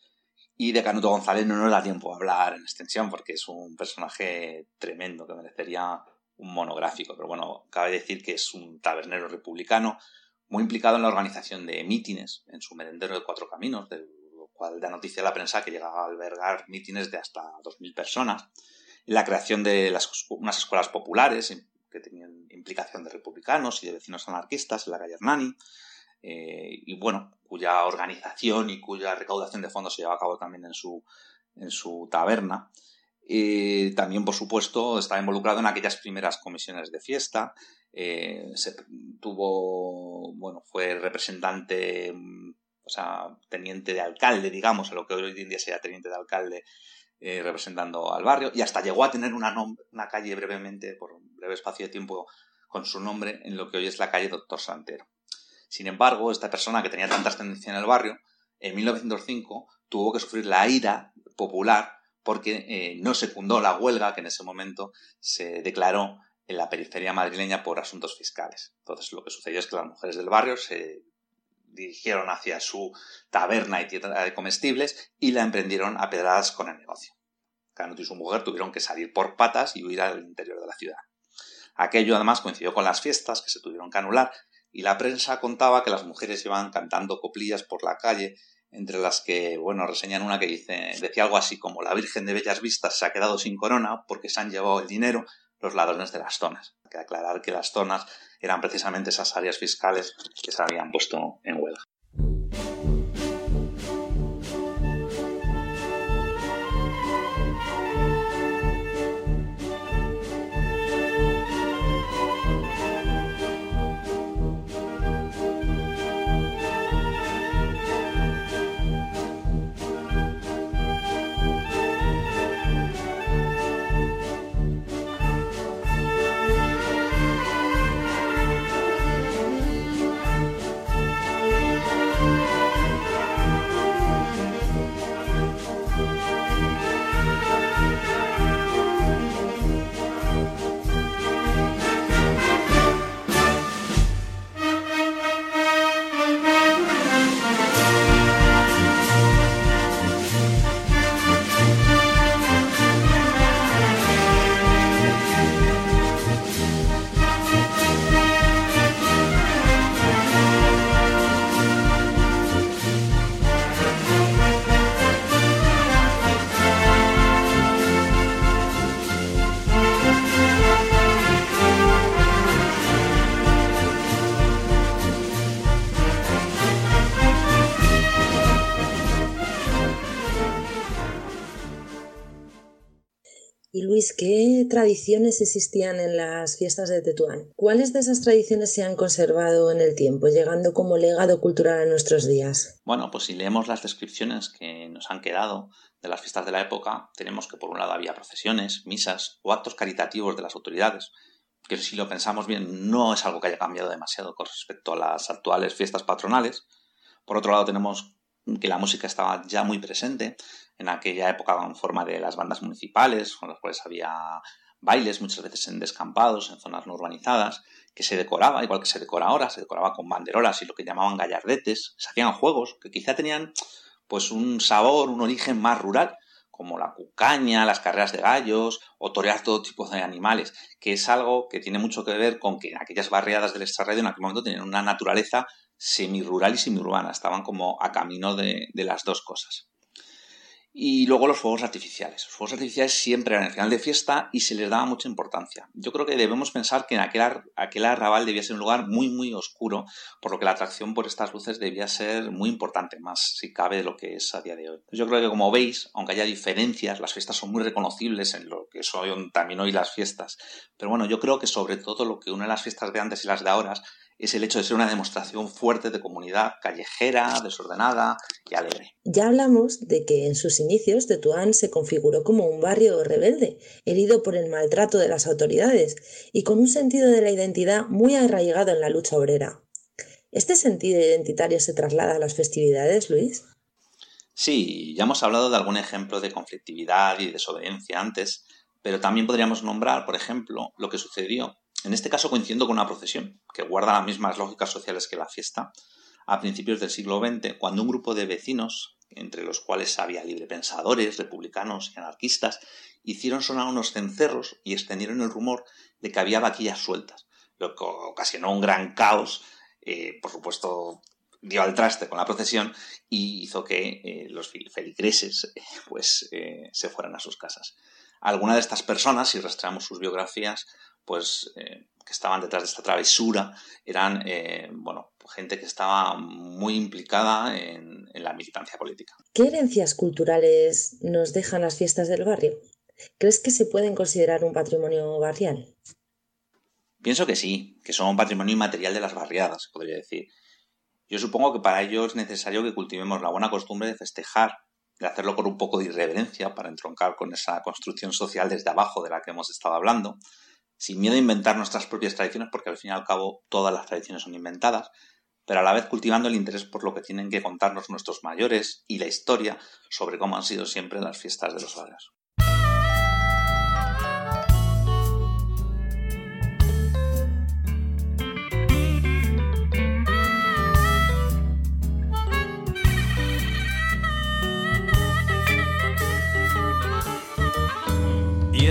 Y de Canuto González no nos da tiempo a hablar en extensión porque es un personaje tremendo que merecería un monográfico. Pero bueno, cabe decir que es un tabernero republicano muy implicado en la organización de mítines en su merendero de Cuatro Caminos, de lo cual da noticia a la prensa que llegaba a albergar mítines de hasta 2.000 personas, en la creación de unas escuelas populares que tenían implicación de republicanos y de vecinos anarquistas en la calle Hernani, y bueno, cuya organización y cuya recaudación de fondos se lleva a cabo también en su taberna. También, por supuesto, estaba involucrado en aquellas primeras comisiones de fiesta. Fue representante, teniente de alcalde, digamos, a lo que hoy en día sería teniente de alcalde, representando al barrio, y hasta llegó a tener una calle brevemente, por un breve espacio de tiempo, con su nombre en lo que hoy es la calle Doctor Santero. Sin embargo, esta persona que tenía tanta ascendencia en el barrio, en 1905 tuvo que sufrir la ira popular porque no secundó la huelga que en ese momento se declaró en la periferia madrileña por asuntos fiscales. Entonces lo que sucedió es que las mujeres del barrio se dirigieron hacia su taberna y tienda de comestibles y la emprendieron a pedradas con el negocio. Canuto y su mujer tuvieron que salir por patas y huir al interior de la ciudad. Aquello además coincidió con las fiestas que se tuvieron que anular y la prensa contaba que las mujeres iban cantando coplillas por la calle, entre las que, reseñan una que decía algo así como: la Virgen de Bellas Vistas se ha quedado sin corona porque se han llevado el dinero los ladrones de las zonas. Hay que aclarar que las zonas eran precisamente esas áreas fiscales que se habían puesto en huelga. Y Luis, ¿qué tradiciones existían en las fiestas de Tetuán? ¿Cuáles de esas tradiciones se han conservado en el tiempo, llegando como legado cultural a nuestros días? Bueno, pues si leemos las descripciones que nos han quedado de las fiestas de la época, tenemos que por un lado había procesiones, misas o actos caritativos de las autoridades, que si lo pensamos bien no es algo que haya cambiado demasiado con respecto a las actuales fiestas patronales. Por otro lado tenemos que la música estaba ya muy presente en aquella época en forma de las bandas municipales, con las cuales había bailes, muchas veces en descampados, en zonas no urbanizadas, que se decoraba, igual que se decora ahora, se decoraba con banderolas y lo que llamaban gallardetes. Se hacían juegos que quizá tenían pues un sabor, un origen más rural, como la cucaña, las carreras de gallos o torear todo tipo de animales, que es algo que tiene mucho que ver con que aquellas barriadas del extrarradio en aquel momento tenían una naturaleza semirural y semiurbana, estaban como a camino de las dos cosas. Y luego los fuegos artificiales. Los fuegos artificiales siempre eran el final de fiesta y se les daba mucha importancia. Yo creo que debemos pensar que en aquel arrabal debía ser un lugar muy, muy oscuro, por lo que la atracción por estas luces debía ser muy importante, más si cabe de lo que es a día de hoy. Yo creo que, como veis, aunque haya diferencias, las fiestas son muy reconocibles en lo que son también hoy las fiestas. Pero bueno, yo creo que sobre todo lo que une las fiestas de antes y las de ahora es el hecho de ser una demostración fuerte de comunidad callejera, desordenada y alegre. Ya hablamos de que en sus inicios Tetuán se configuró como un barrio rebelde, herido por el maltrato de las autoridades y con un sentido de la identidad muy arraigado en la lucha obrera. ¿Este sentido identitario se traslada a las festividades, Luis? Sí, ya hemos hablado de algún ejemplo de conflictividad y desobediencia antes, pero también podríamos nombrar, por ejemplo, lo que sucedió, en este caso coincidiendo con una procesión, que guarda las mismas lógicas sociales que la fiesta, a principios del siglo XX, cuando un grupo de vecinos, entre los cuales había librepensadores, republicanos y anarquistas, hicieron sonar unos cencerros y extendieron el rumor de que había vaquillas sueltas, lo que ocasionó un gran caos, por supuesto dio al traste con la procesión y hizo que los feligreses se fueran a sus casas. Algunas de estas personas, si rastreamos sus biografías, que estaban detrás de esta travesura, eran gente que estaba muy implicada en la militancia política. ¿Qué herencias culturales nos dejan las fiestas del barrio? ¿Crees que se pueden considerar un patrimonio barrial? Pienso que sí, que son un patrimonio inmaterial de las barriadas, podría decir. Yo supongo que para ello es necesario que cultivemos la buena costumbre de festejar, de hacerlo con un poco de irreverencia para entroncar con esa construcción social desde abajo de la que hemos estado hablando, sin miedo a inventar nuestras propias tradiciones, porque al fin y al cabo todas las tradiciones son inventadas, pero a la vez cultivando el interés por lo que tienen que contarnos nuestros mayores y la historia sobre cómo han sido siempre las fiestas de los barrios.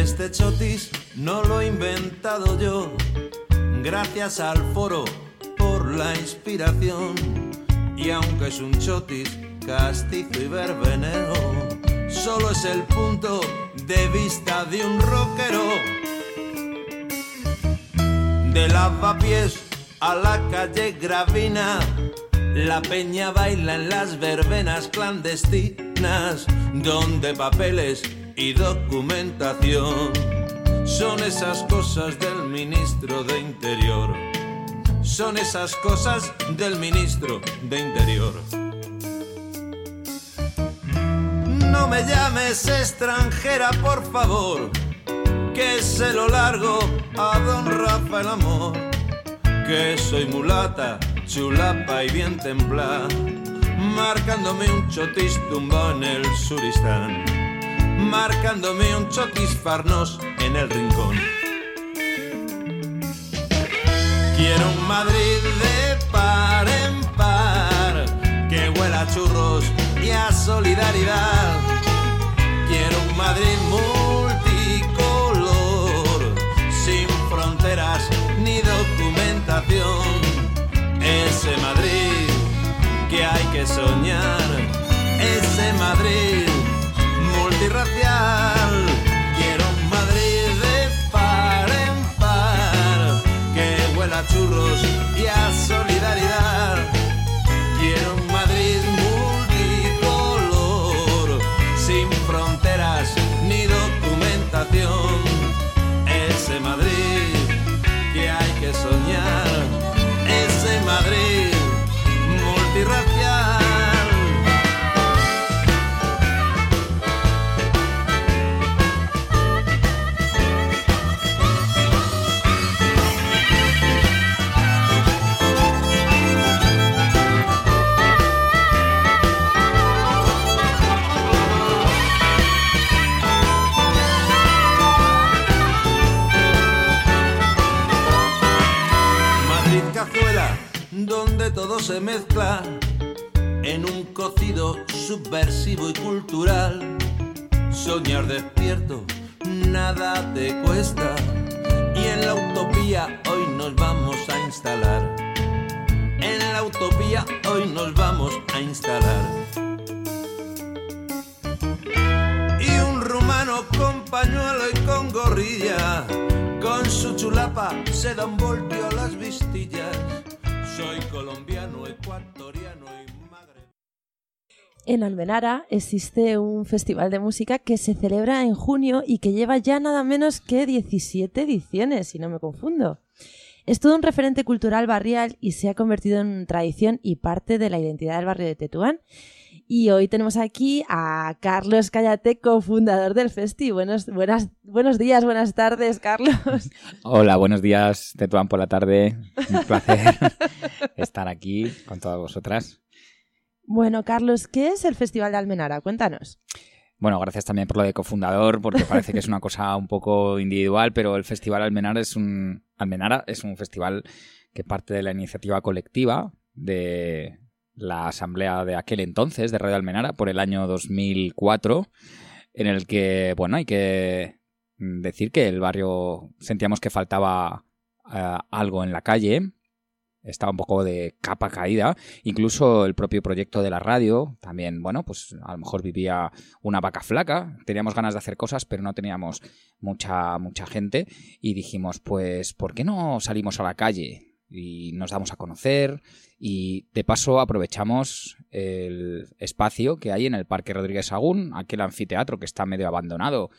este chotis no lo he inventado yo. Gracias al foro por la inspiración. Y aunque es un chotis castizo y verbenero, solo es el punto de vista de un rockero. De Lavapiés a la calle Gravina, la peña baila en las verbenas clandestinas, donde papeles y documentación son esas cosas del ministro de Interior. Son esas cosas del ministro de Interior. No me llames extranjera, por favor, que se lo largo a don Rafael Amor, que soy mulata, chulapa y bien templada, marcándome un chotis tumbado en el suristán, marcándome un chotis farnos en el rincón. Quiero un Madrid de par en par, que huela a churros y a solidaridad. Quiero un Madrid multicolor, sin fronteras ni documentación. Ese Madrid que hay que soñar, ese Madrid multirracial. Quiero un Madrid de par en par, que huela a churros y a solidaridad. Quiero un Madrid multicolor, sin fronteras ni documentación. Ese Madrid que hay que soñar, ese Madrid multirracial. Donde todo se mezcla en un cocido subversivo y cultural. Soñar despierto nada te cuesta, y en la utopía hoy nos vamos a instalar. En la utopía hoy nos vamos a instalar. Y un rumano con pañuelo y con gorrilla, con su chulapa se da un voltio a las vistillas. Soy colombiano, ecuatoriano y magrebino. En Almenara existe un festival de música que se celebra en junio y que lleva ya nada menos que 17 ediciones, si no me confundo. Es todo un referente cultural barrial y se ha convertido en tradición y parte de la identidad del barrio de Tetuán. Y hoy tenemos aquí a Carlos Cállate, cofundador del Festi. Buenos días, buenas tardes, Carlos. Hola, buenos días, Tetuán por la tarde. Un placer estar aquí con todas vosotras. Bueno, Carlos, ¿qué es el Festival de Almenara? Cuéntanos. Bueno, gracias también por lo de cofundador, porque parece que es una cosa un poco individual, pero el Festival Almenara es un festival que parte de la iniciativa colectiva de la asamblea de aquel entonces de Radio Almenara por el año 2004, en el que, bueno, hay que decir que el barrio sentíamos que faltaba algo en la calle, estaba un poco de capa caída, incluso el propio proyecto de la radio también, bueno, pues a lo mejor vivía una vaca flaca, teníamos ganas de hacer cosas pero no teníamos mucha gente y dijimos, pues, ¿por qué no salimos a la calle? Y nos damos a conocer y de paso aprovechamos el espacio que hay en el Parque Rodríguez Sagún, aquel anfiteatro que está medio abandonado,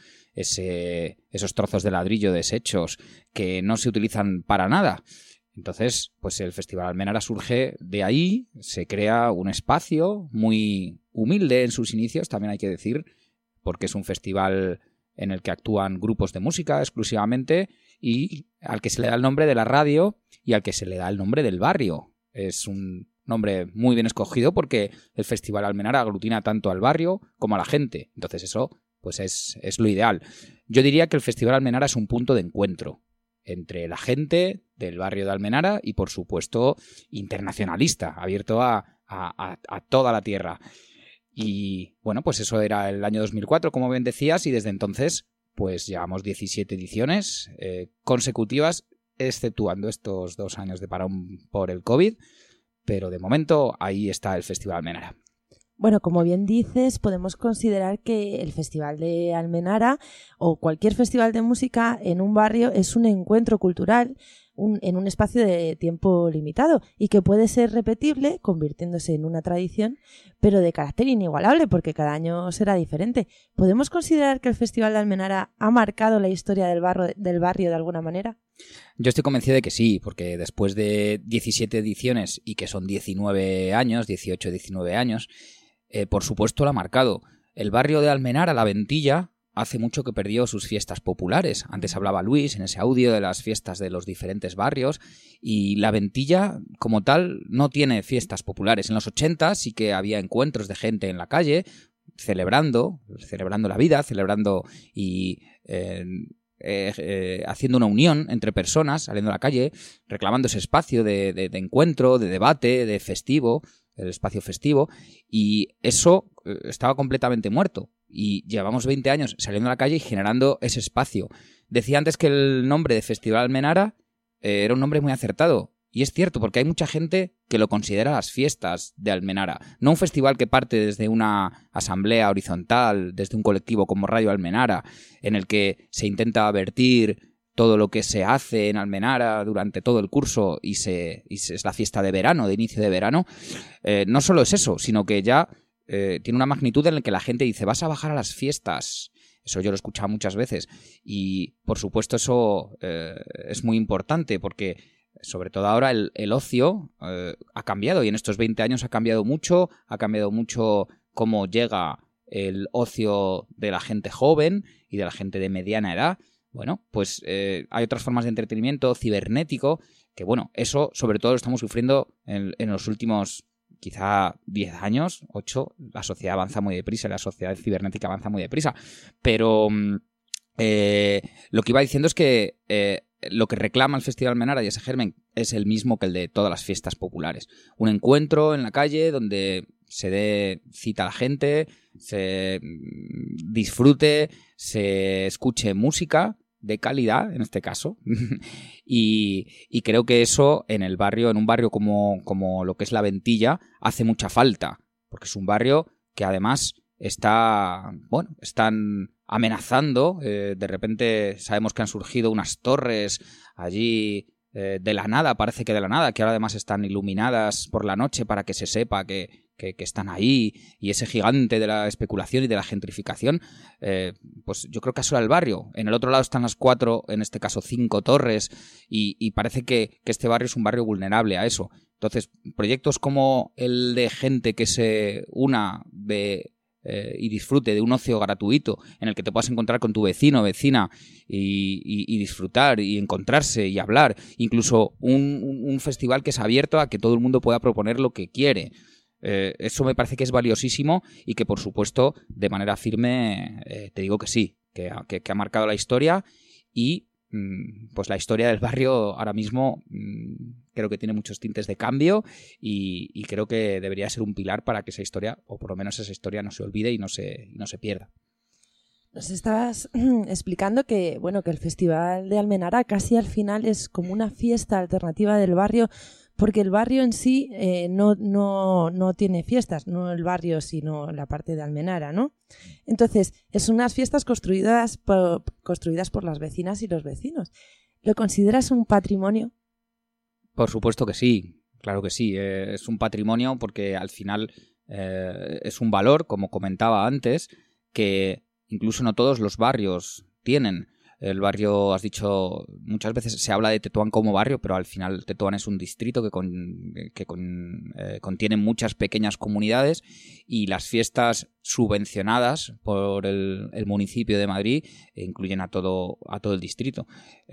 esos trozos de ladrillo deshechos que no se utilizan para nada. Entonces, pues el Festival Almenara surge de ahí, se crea un espacio muy humilde en sus inicios, también hay que decir, porque es un festival en el que actúan grupos de música exclusivamente y al que se le da el nombre de la radio y al que se le da el nombre del barrio. Es un nombre muy bien escogido porque el Festival Almenara aglutina tanto al barrio como a la gente. Entonces eso pues es lo ideal. Yo diría que el Festival Almenara es un punto de encuentro entre la gente del barrio de Almenara y, por supuesto, internacionalista, abierto a toda la tierra. Y, bueno, pues eso era el año 2004, como bien decías, y desde entonces pues llevamos 17 ediciones consecutivas, exceptuando estos 2 años de parón por el COVID, pero de momento ahí está el Festival Almenara. Bueno, como bien dices, podemos considerar que el Festival de Almenara o cualquier festival de música en un barrio es un encuentro cultural en un espacio de tiempo limitado y que puede ser repetible, convirtiéndose en una tradición, pero de carácter inigualable porque cada año será diferente. ¿Podemos considerar que el Festival de Almenara ha marcado la historia del barrio de alguna manera? Yo estoy convencido de que sí, porque después de 17 ediciones y que son 19 años, 18, 19 años, por supuesto lo ha marcado. El barrio de Almenara, La Ventilla, hace mucho que perdió sus fiestas populares. Antes hablaba Luis en ese audio de las fiestas de los diferentes barrios y La Ventilla, como tal, no tiene fiestas populares. En los 80 sí que había encuentros de gente en la calle celebrando la vida, celebrando y haciendo una unión entre personas, saliendo a la calle, reclamando ese espacio de encuentro, de debate, de festivo, el espacio festivo, y eso estaba completamente muerto. Y llevamos 20 años saliendo a la calle y generando ese espacio. Decía antes que el nombre de Festival Almenara era un nombre muy acertado. Y es cierto, porque hay mucha gente que lo considera las fiestas de Almenara. No un festival que parte desde una asamblea horizontal, desde un colectivo como Radio Almenara, en el que se intenta vertir todo lo que se hace en Almenara durante todo el curso y es la fiesta de verano, de inicio de verano. No solo es eso, sino que ya tiene una magnitud en la que la gente dice, vas a bajar a las fiestas. Eso yo lo he escuchado muchas veces. Y, por supuesto, eso es muy importante porque, sobre todo ahora, el ocio ha cambiado. Y en estos 20 años ha cambiado mucho cómo llega el ocio de la gente joven y de la gente de mediana edad. Bueno, pues hay otras formas de entretenimiento cibernético que, bueno, eso sobre todo lo estamos sufriendo en los últimos quizá 10 años, 8, la sociedad avanza muy deprisa, la sociedad cibernética avanza muy deprisa, pero lo que iba diciendo es que lo que reclama el Festival Almenara y ese germen es el mismo que el de todas las fiestas populares. Un encuentro en la calle donde se dé cita a la gente, se disfrute, se escuche música de calidad, en este caso, y creo que eso en un barrio como lo que es La Ventilla, hace mucha falta, porque es un barrio que además están amenazando, de repente sabemos que han surgido unas torres allí de la nada, parece que de la nada, que ahora además están iluminadas por la noche para que se sepa que están ahí, y ese gigante de la especulación y de la gentrificación, pues yo creo que asola el barrio. En el otro lado están las 4, en este caso 5 torres, y parece que este barrio es un barrio vulnerable a eso. Entonces, proyectos como el de gente que se una y disfrute de un ocio gratuito en el que te puedas encontrar con tu vecino o vecina y disfrutar y encontrarse y hablar, incluso un festival que es abierto a que todo el mundo pueda proponer lo que quiere. Eso me parece que es valiosísimo y que, por supuesto, de manera firme te digo que sí, que ha marcado la historia y pues la historia del barrio ahora mismo creo que tiene muchos tintes de cambio y creo que debería ser un pilar para que esa historia, o por lo menos esa historia, no se olvide y no se pierda. Nos estabas explicando que el Festival de Almenara casi al final es como una fiesta alternativa del barrio, porque el barrio en sí no tiene fiestas, no el barrio, sino la parte de Almenara, ¿no? Entonces, son unas fiestas construidas por las vecinas y los vecinos. ¿Lo consideras un patrimonio? Por supuesto que sí, claro que sí. Es un patrimonio porque al final es un valor, como comentaba antes, que incluso no todos los barrios tienen. El barrio, has dicho, muchas veces se habla de Tetuán como barrio, pero al final Tetuán es un distrito que contiene muchas pequeñas comunidades y las fiestas subvencionadas por el municipio de Madrid incluyen a todo el distrito.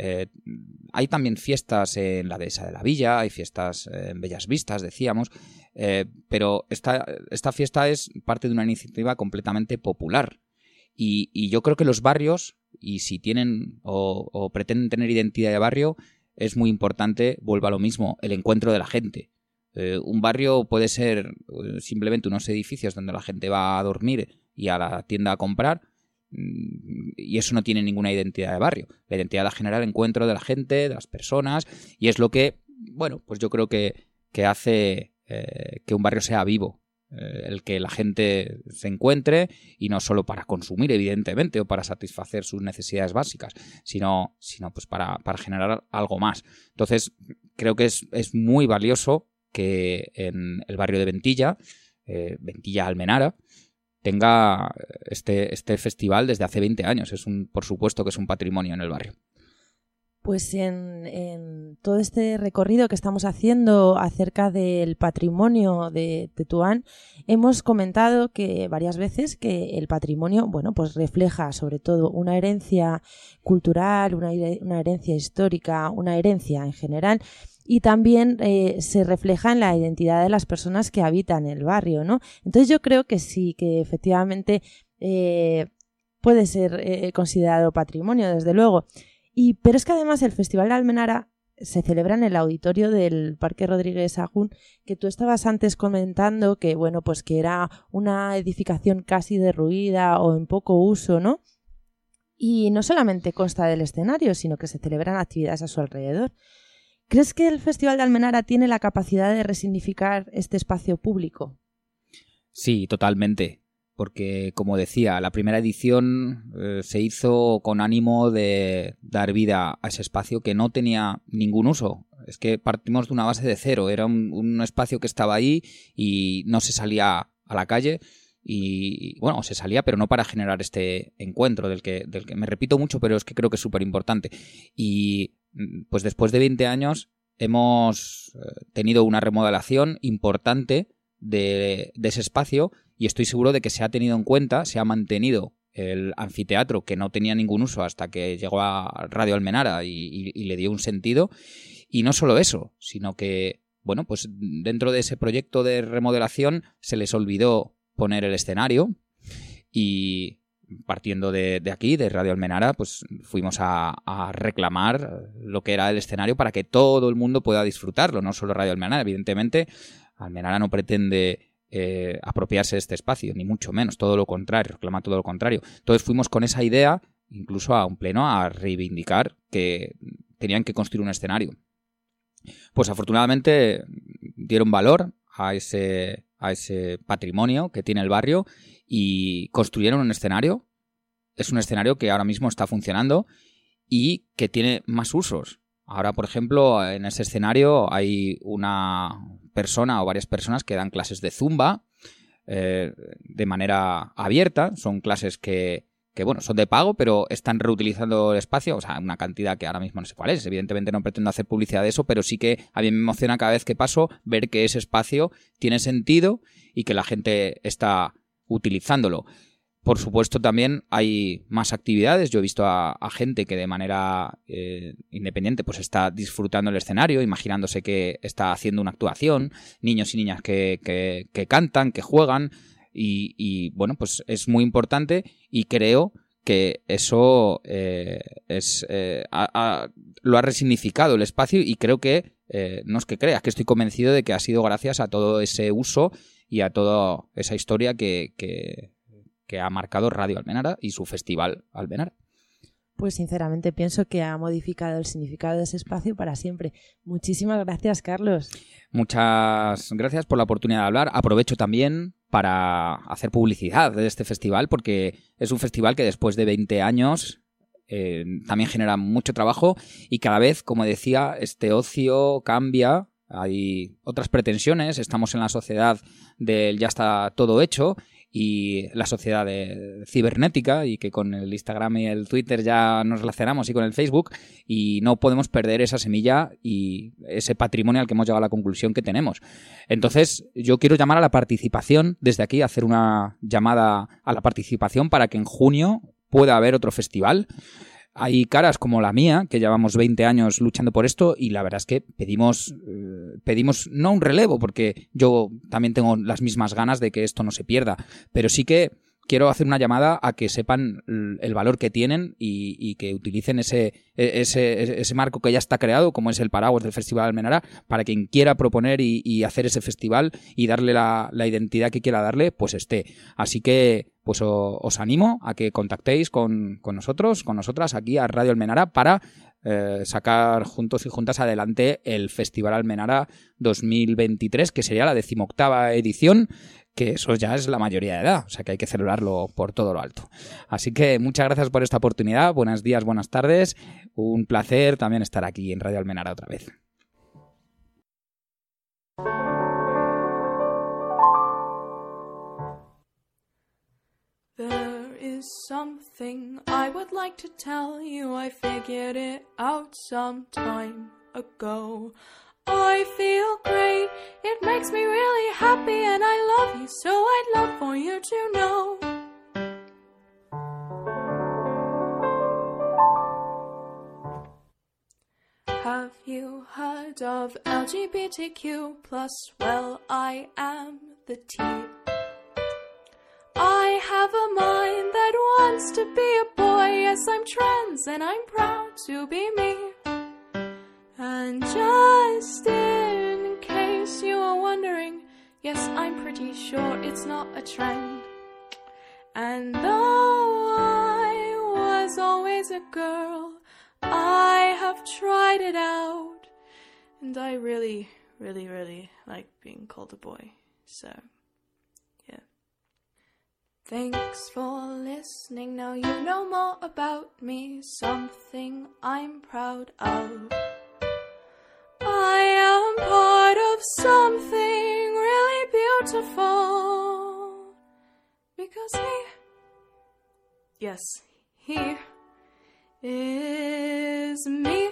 Hay también fiestas en la dehesa de la Villa, hay fiestas en Bellas Vistas, decíamos, pero esta fiesta es parte de una iniciativa completamente popular. Y yo creo que los barrios, y si tienen o pretenden tener identidad de barrio, es muy importante, vuelvo a lo mismo, el encuentro de la gente. Un barrio puede ser simplemente unos edificios donde la gente va a dormir y a la tienda a comprar, y eso no tiene ninguna identidad de barrio. La identidad la genera el encuentro de la gente, de las personas, y es lo que, bueno, pues yo creo que hace que un barrio sea vivo. El que la gente se encuentre, y no solo para consumir, evidentemente, o para satisfacer sus necesidades básicas, sino pues para generar algo más. Entonces, creo que es muy valioso que en el barrio de Ventilla, Ventilla Almenara, tenga este festival desde hace 20 años. Por supuesto que es un patrimonio en el barrio. Pues en todo este recorrido que estamos haciendo acerca del patrimonio de Tetuán, hemos comentado que varias veces que el patrimonio, bueno, pues refleja sobre todo una herencia cultural, una herencia histórica, una herencia en general, y también se refleja en la identidad de las personas que habitan el barrio, ¿no? Entonces yo creo que sí, que efectivamente puede ser considerado patrimonio, desde luego. Pero es que además el Festival de Almenara se celebra en el auditorio del Parque Rodríguez Sahagún, que tú estabas antes comentando que, bueno, pues que era una edificación casi derruida o en poco uso, ¿no? Y no solamente consta del escenario, sino que se celebran actividades a su alrededor. ¿Crees que el Festival de Almenara tiene la capacidad de resignificar este espacio público? Sí, totalmente. Porque, como decía, la primera edición se hizo con ánimo de dar vida a ese espacio que no tenía ningún uso. Es que partimos de una base de cero. Era un espacio que estaba ahí y no se salía a la calle. Y bueno, se salía, pero no para generar este encuentro del que me repito mucho, pero es que creo que es súper importante. Y pues después de 20 años hemos tenido una remodelación importante de ese espacio, y estoy seguro de que se ha tenido en cuenta, se ha mantenido el anfiteatro, que no tenía ningún uso hasta que llegó a Radio Almenara y le dio un sentido. Y no solo eso, sino que, bueno, pues dentro de ese proyecto de remodelación se les olvidó poner el escenario, y partiendo de aquí, de Radio Almenara, pues fuimos a reclamar lo que era el escenario para que todo el mundo pueda disfrutarlo, no solo Radio Almenara. Evidentemente, Almenara no pretende apropiarse de este espacio, ni mucho menos, todo lo contrario, reclama todo lo contrario. Entonces fuimos con esa idea, incluso a un pleno, a reivindicar que tenían que construir un escenario. Pues afortunadamente dieron valor a ese patrimonio que tiene el barrio y construyeron un escenario. Es un escenario que ahora mismo está funcionando y que tiene más usos. Ahora, por ejemplo, en ese escenario hay una persona o varias personas que dan clases de zumba de manera abierta. Son clases que bueno, son de pago, pero están reutilizando el espacio, o sea, una cantidad que ahora mismo no sé cuál es. Evidentemente no pretendo hacer publicidad de eso, pero sí que a mí me emociona cada vez que paso ver que ese espacio tiene sentido y que la gente está utilizándolo. Por supuesto, también hay más actividades. Yo he visto a gente que de manera independiente pues está disfrutando el escenario, imaginándose que está haciendo una actuación, niños y niñas que cantan, que juegan, y bueno, pues es muy importante, y creo que eso lo ha resignificado el espacio, y creo que, no es que crea, que estoy convencido de que ha sido gracias a todo ese uso y a toda esa historia que ha marcado Radio Almenara y su Festival Almenara. Pues sinceramente pienso que ha modificado el significado de ese espacio para siempre. Muchísimas gracias, Carlos. Muchas gracias por la oportunidad de hablar. Aprovecho también para hacer publicidad de este festival, porque es un festival que después de 20 años también genera mucho trabajo, y cada vez, como decía, este ocio cambia. Hay otras pretensiones. Estamos en la sociedad del ya está todo hecho, y la sociedad de cibernética, y que con el Instagram y el Twitter ya nos relacionamos, y con el Facebook, y no podemos perder esa semilla y ese patrimonio al que hemos llegado a la conclusión que tenemos. Entonces yo quiero llamar a la participación desde aquí, hacer una llamada a la participación para que en junio pueda haber otro festival. Hay caras como la mía, que llevamos 20 años luchando por esto, y la verdad es que pedimos no un relevo, porque yo también tengo las mismas ganas de que esto no se pierda, pero sí que quiero hacer una llamada a que sepan el valor que tienen y que utilicen ese marco que ya está creado, como es el paraguas del Festival Almenara, para quien quiera proponer y hacer ese festival y darle la identidad que quiera darle, pues esté. Así que pues os animo a que contactéis con nosotros, con nosotras aquí a Radio Almenara para sacar juntos y juntas adelante el Festival Almenara 2023, que sería la 18ª edición, que eso ya es la mayoría de edad, o sea que hay que celebrarlo por todo lo alto. Así que muchas gracias por esta oportunidad, buenos días, buenas tardes, un placer también estar aquí en Radio Almenara otra vez. There is something I would like to tell you. I figured it out some time ago. I feel great, it makes me really happy, and I love you, so I'd love for you to know. Have you heard of LGBTQ+? Well, I am the T. I have a mind that wants to be a boy. Yes, I'm trans and I'm proud to be me. And just in case you are wondering, yes, I'm pretty sure it's not a trend. And though I was always a girl, I have tried it out. And I really, really, really like being called a boy. So, yeah. Thanks for listening. Now you know more about me, something I'm proud of. I am part of something really beautiful. Because he is me.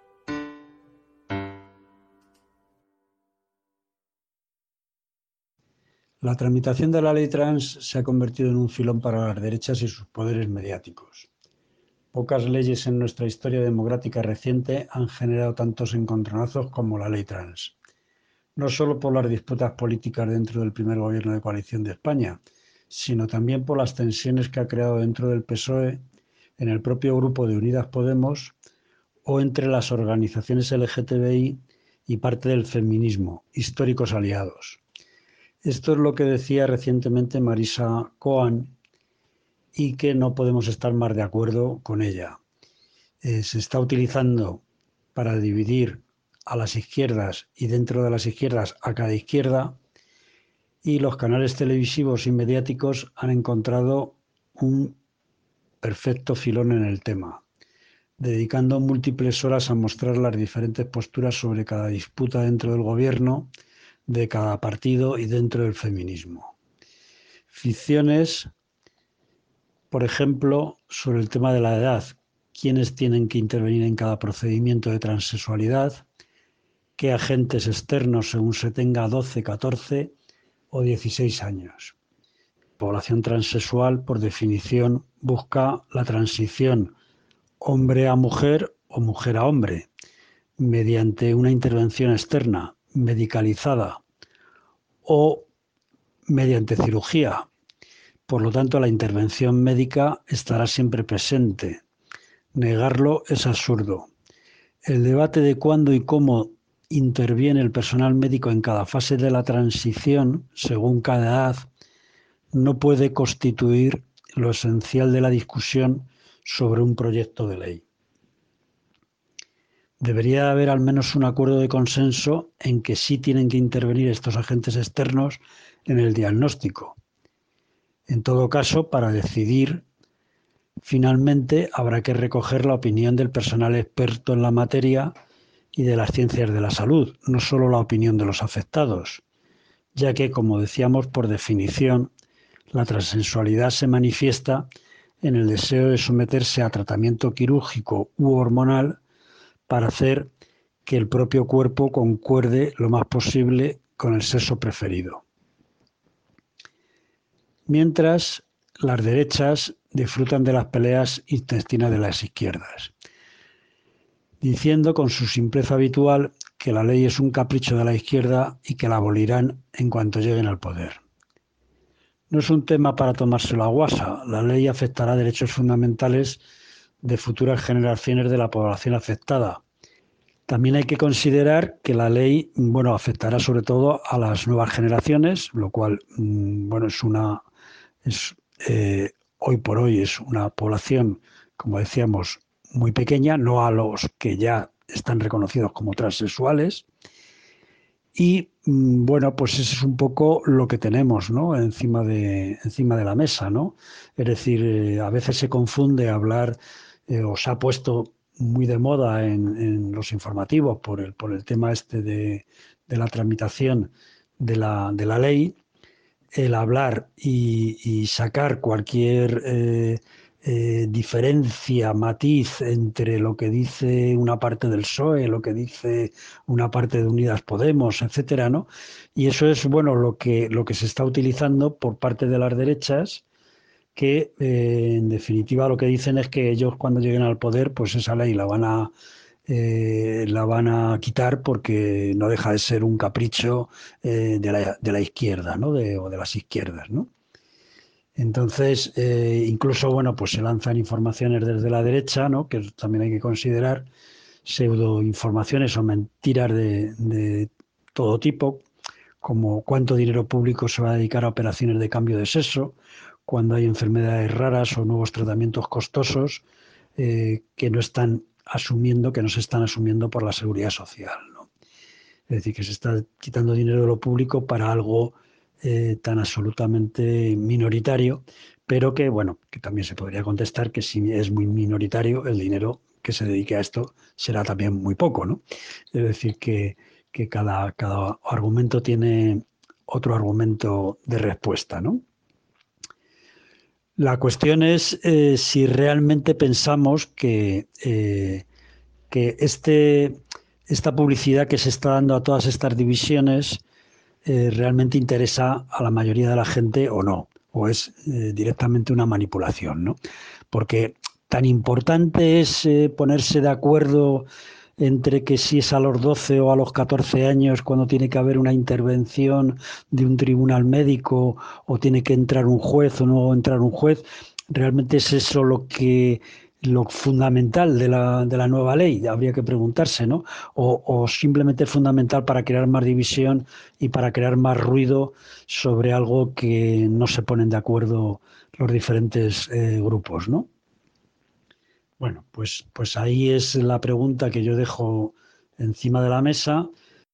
La tramitación de la ley trans se ha convertido en un filón para las derechas y sus poderes mediáticos. Pocas leyes en nuestra historia democrática reciente han generado tantos encontronazos como la ley trans. No solo por las disputas políticas dentro del primer gobierno de coalición de España, sino también por las tensiones que ha creado dentro del PSOE, en el propio grupo de Unidas Podemos o entre las organizaciones LGTBI y parte del feminismo, históricos aliados. Esto es lo que decía recientemente Marisa Cohen y que no podemos estar más de acuerdo con ella. Se está utilizando para dividir a las izquierdas y dentro de las izquierdas a cada izquierda, y los canales televisivos y mediáticos han encontrado un perfecto filón en el tema, dedicando múltiples horas a mostrar las diferentes posturas sobre cada disputa dentro del gobierno, de cada partido y dentro del feminismo. Ficciones, por ejemplo, sobre el tema de la edad, quiénes tienen que intervenir en cada procedimiento de transexualidad, qué agentes externos según se tenga 12, 14 o 16 años. Población transexual, por definición, busca la transición hombre a mujer o mujer a hombre, mediante una intervención externa, medicalizada o mediante cirugía. Por lo tanto, la intervención médica estará siempre presente. Negarlo es absurdo. El debate de cuándo y cómo interviene el personal médico en cada fase de la transición, según cada edad, no puede constituir lo esencial de la discusión sobre un proyecto de ley. Debería haber al menos un acuerdo de consenso en que sí tienen que intervenir estos agentes externos en el diagnóstico. En todo caso, para decidir, finalmente habrá que recoger la opinión del personal experto en la materia y de las ciencias de la salud, no solo la opinión de los afectados, ya que, como decíamos, por definición, la transexualidad se manifiesta en el deseo de someterse a tratamiento quirúrgico u hormonal para hacer que el propio cuerpo concuerde lo más posible con el sexo preferido. Mientras, las derechas disfrutan de las peleas intestinas de las izquierdas, diciendo con su simpleza habitual que la ley es un capricho de la izquierda y que la abolirán en cuanto lleguen al poder. No es un tema para tomárselo a guasa. La ley afectará derechos fundamentales de futuras generaciones de la población afectada. También hay que considerar que la ley, afectará sobre todo a las nuevas generaciones, lo cual, es hoy por hoy es una población, como decíamos, muy pequeña, no a los que ya están reconocidos como transexuales. Y bueno, pues eso es un poco lo que tenemos, ¿no?, encima de la mesa, ¿no? Es decir, a veces se confunde hablar, o se ha puesto muy de moda en los informativos por el tema este de la tramitación de la ley, el hablar y sacar cualquier diferencia, matiz entre lo que dice una parte del PSOE, lo que dice una parte de Unidas Podemos, etcétera, ¿no? Y eso es, bueno, lo que se está utilizando por parte de las derechas, que en definitiva lo que dicen es que ellos, cuando lleguen al poder, pues esa ley la van a quitar, porque no deja de ser un capricho de la izquierda, ¿no?, o de las izquierdas, ¿no? Entonces, incluso, bueno, pues se lanzan informaciones desde la derecha, ¿no?, que también hay que considerar, pseudoinformaciones o mentiras de todo tipo, como cuánto dinero público se va a dedicar a operaciones de cambio de sexo, cuando hay enfermedades raras o nuevos tratamientos costosos que no se están asumiendo por la seguridad social, ¿no? Es decir, que se está quitando dinero de lo público para algo tan absolutamente minoritario, pero que, bueno, que también se podría contestar que si es muy minoritario, el dinero que se dedique a esto será también muy poco, ¿no? Es decir, que cada argumento tiene otro argumento de respuesta, ¿no? La cuestión es si realmente pensamos que esta publicidad que se está dando a todas estas divisiones realmente interesa a la mayoría de la gente o no, o es directamente una manipulación, ¿no? Porque tan importante es ponerse de acuerdo entre que si es a los 12 o a los 14 años cuando tiene que haber una intervención de un tribunal médico, o tiene que entrar un juez o no entrar un juez. ¿Realmente es eso lo fundamental de la nueva ley? Habría que preguntarse, ¿no? O simplemente es fundamental para crear más división y para crear más ruido sobre algo que no se ponen de acuerdo los diferentes grupos, ¿no? Bueno, pues ahí es la pregunta que yo dejo encima de la mesa.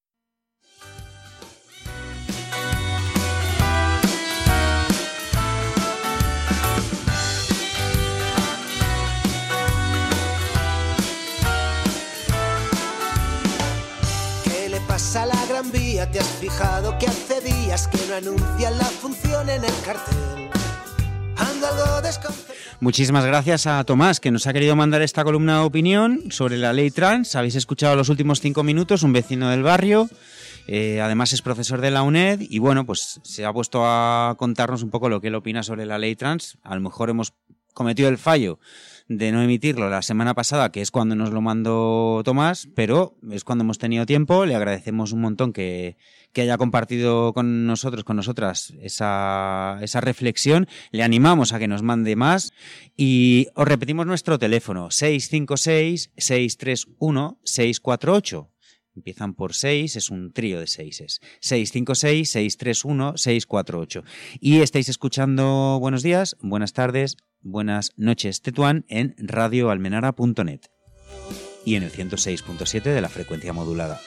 ¿Qué le pasa a la Gran Vía? ¿Te has fijado que hace días que no anuncian la función en el cartel? Ando algo desconcertado. Muchísimas gracias a Tomás, que nos ha querido mandar esta columna de opinión sobre la ley trans. Habéis escuchado los últimos 5 minutos, un vecino del barrio, además es profesor de la UNED, y bueno, pues se ha puesto a contarnos un poco lo que él opina sobre la ley trans. A lo mejor hemos cometido el fallo de no emitirlo la semana pasada, que es cuando nos lo mandó Tomás, pero es cuando hemos tenido tiempo. Le agradecemos un montón que haya compartido con nosotros, con nosotras, esa reflexión. Le animamos a que nos mande más y os repetimos nuestro teléfono: 656-631-648. Empiezan por 6, es un trío de 6. 656-631-648. Y estáis escuchando Buenos días, buenas tardes, buenas noches, Tetuán, en radioalmenara.net y en el 106.7 de la frecuencia modulada.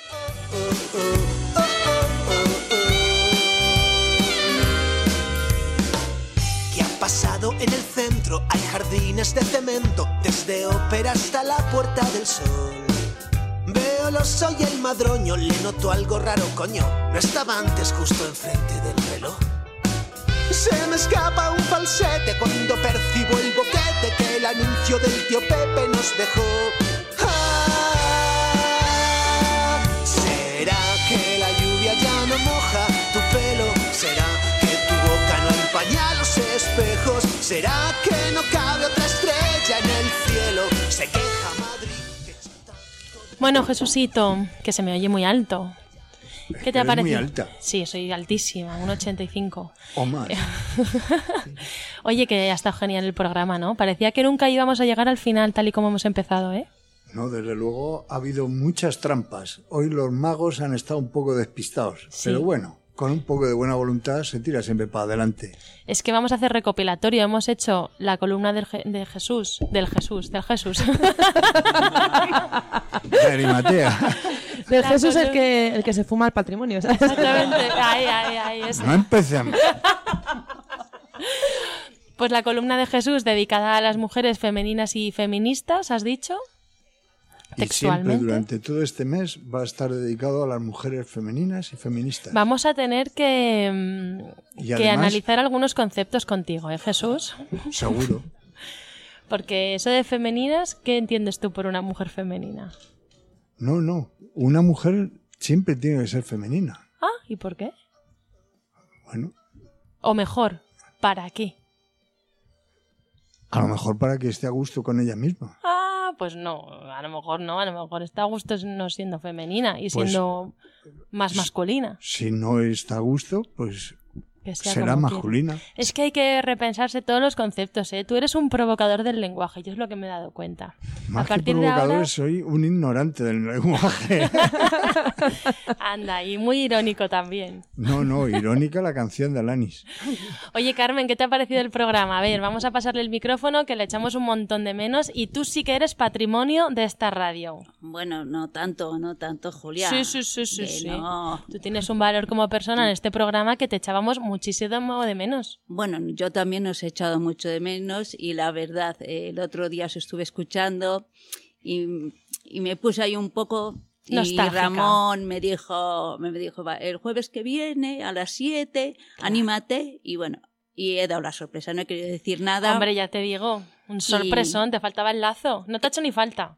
¿Qué ha pasado en el centro? Hay jardines de cemento, desde ópera hasta la Puerta del Sol. Veo los Soy el Madroño, le noto algo raro, coño. No estaba antes justo enfrente del reloj. Se me escapa un falsete cuando percibo el boquete que el anuncio del tío Pepe nos dejó. Ah, ¿será que la lluvia ya no moja tu pelo? ¿Será que tu boca no empaña los espejos? ¿Será que no cabe otra estrella en el cielo? Se queja Madrid. Bueno, Jesucito, que se me oye muy alto. ¿Qué te ha parecido? Muy alta. Sí, soy altísima, 1,85. O más. Oye, que ha estado genial el programa, ¿no? Parecía que nunca íbamos a llegar al final tal y como hemos empezado, ¿eh? No, desde luego ha habido muchas trampas. Hoy los magos han estado un poco despistados, Sí. pero bueno. con un poco de buena voluntad se tira siempre para adelante. Es que vamos a hacer recopilatorio. Hemos hecho la columna del Jesús. De Arimatea. Del Jesús el que se fuma el patrimonio, ¿sabes? Exactamente. Ahí, ese. No empecemos. Pues la columna de Jesús dedicada a las mujeres femeninas y feministas, ¿has dicho? Y siempre durante todo este mes va a estar dedicado a las mujeres femeninas y feministas. Vamos a tener que además, analizar algunos conceptos contigo, ¿eh, Jesús? Seguro. Porque eso de femeninas, ¿qué entiendes tú por una mujer femenina? No. Una mujer siempre tiene que ser femenina. Ah, ¿y por qué? Bueno. O mejor, ¿para qué? A lo mejor para que esté a gusto con ella misma. Ah, pues no, a lo mejor no, a lo mejor está a gusto no siendo femenina y siendo más masculina. Si no está a gusto, pues que sea será masculina. Es que hay que repensarse todos los conceptos, ¿eh? Tú eres un provocador del lenguaje, yo es lo que me he dado cuenta. Más a partir que provocador, de ahora... soy un ignorante del lenguaje. Anda, y muy irónico también. No, irónica la canción de Alanis. Oye, Carmen, ¿qué te ha parecido el programa? A ver, vamos a pasarle el micrófono, que le echamos un montón de menos, y tú sí que eres patrimonio de esta radio. Bueno, no tanto, Julia. Sí. No. Tú tienes un valor como persona en este programa que te echábamos muchísimo de menos. Bueno, yo también os he echado mucho de menos y la verdad, el otro día os estuve escuchando y me puse ahí un poco... nostálgica. Y Ramón me dijo, va, el jueves que viene a las 7, anímate, y bueno, y he dado la sorpresa, no he querido decir nada. Hombre, ya te digo, un sorpresón, te faltaba el lazo, no te ha hecho ni falta.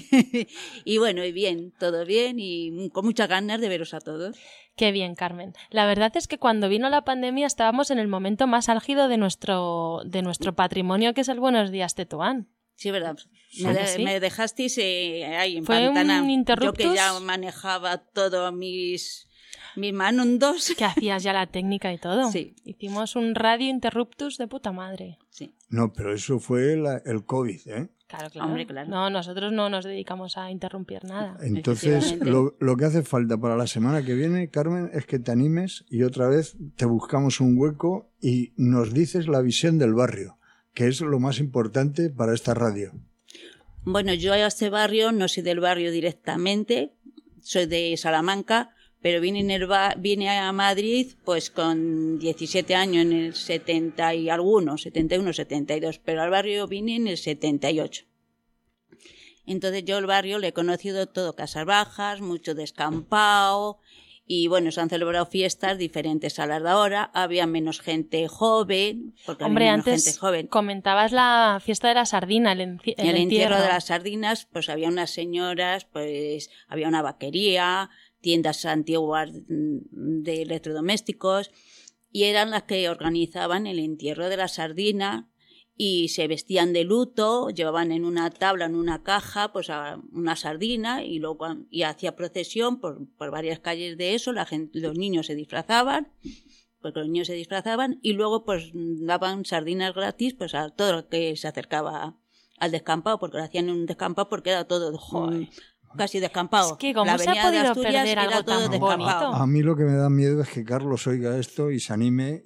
Y bueno, y bien, todo bien y con muchas ganas de veros a todos. Qué bien, Carmen. La verdad es que cuando vino la pandemia estábamos en el momento más álgido de nuestro patrimonio, que es el Buenos Días Tetuán. Sí, verdad. Sí. Me dejasteis ahí en Fue Pantana. un interruptus. Yo que ya manejaba todos mis manundos. Que hacías ya la técnica y todo. Sí. Hicimos un radio interruptus de puta madre. Sí. No, pero eso fue el COVID, ¿eh? Claro. Hombre, claro. No, nosotros no nos dedicamos a interrumpir nada. Entonces, lo que hace falta para la semana que viene, Carmen, es que te animes y otra vez te buscamos un hueco y nos dices la visión del barrio, que es lo más importante para esta radio. Bueno, yo a este barrio no soy del barrio directamente, soy de Salamanca, pero vine a Madrid pues con 17 años en el 70 y algunos, 71, 72, pero al barrio vine en el 78. Entonces yo el barrio le he conocido todo, casas bajas, mucho descampado, y bueno, se han celebrado fiestas diferentes a las de ahora, había menos gente joven. Porque hombre, había menos antes gente joven. Comentabas la fiesta de la sardina, el entierro de las sardinas, pues había unas señoras, pues había una vaquería, tiendas antiguas de electrodomésticos, y eran las que organizaban el entierro de la sardina y se vestían de luto, llevaban en una tabla, en una caja, pues una sardina y luego hacía procesión por varias calles de eso, los niños se disfrazaban, porque los niños se disfrazaban y luego pues daban sardinas gratis pues a todo lo que se acercaba al descampado, porque lo hacían en un descampado porque era todo casi descampado. Es que como la se ha avenida de podido Asturias perder algo era todo tan descampado. bonito. A mí lo que me da miedo es que Carlos oiga esto y se anime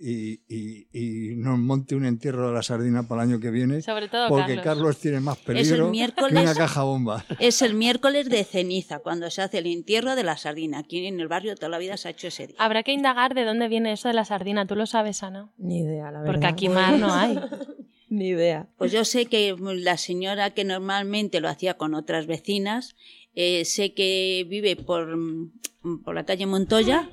y nos monte un entierro de la sardina para el año que viene. Sobre todo porque Carlos tiene más peligro que una caja bomba. Es el miércoles de ceniza, cuando se hace el entierro de la sardina. Aquí en el barrio toda la vida se ha hecho ese día. Habrá que indagar de dónde viene eso de la sardina. ¿Tú lo sabes, Ana? Ni idea, la verdad. Porque aquí más no hay. Ni idea. Pues yo sé que la señora que normalmente lo hacía con otras vecinas, sé que vive por la calle Montoya,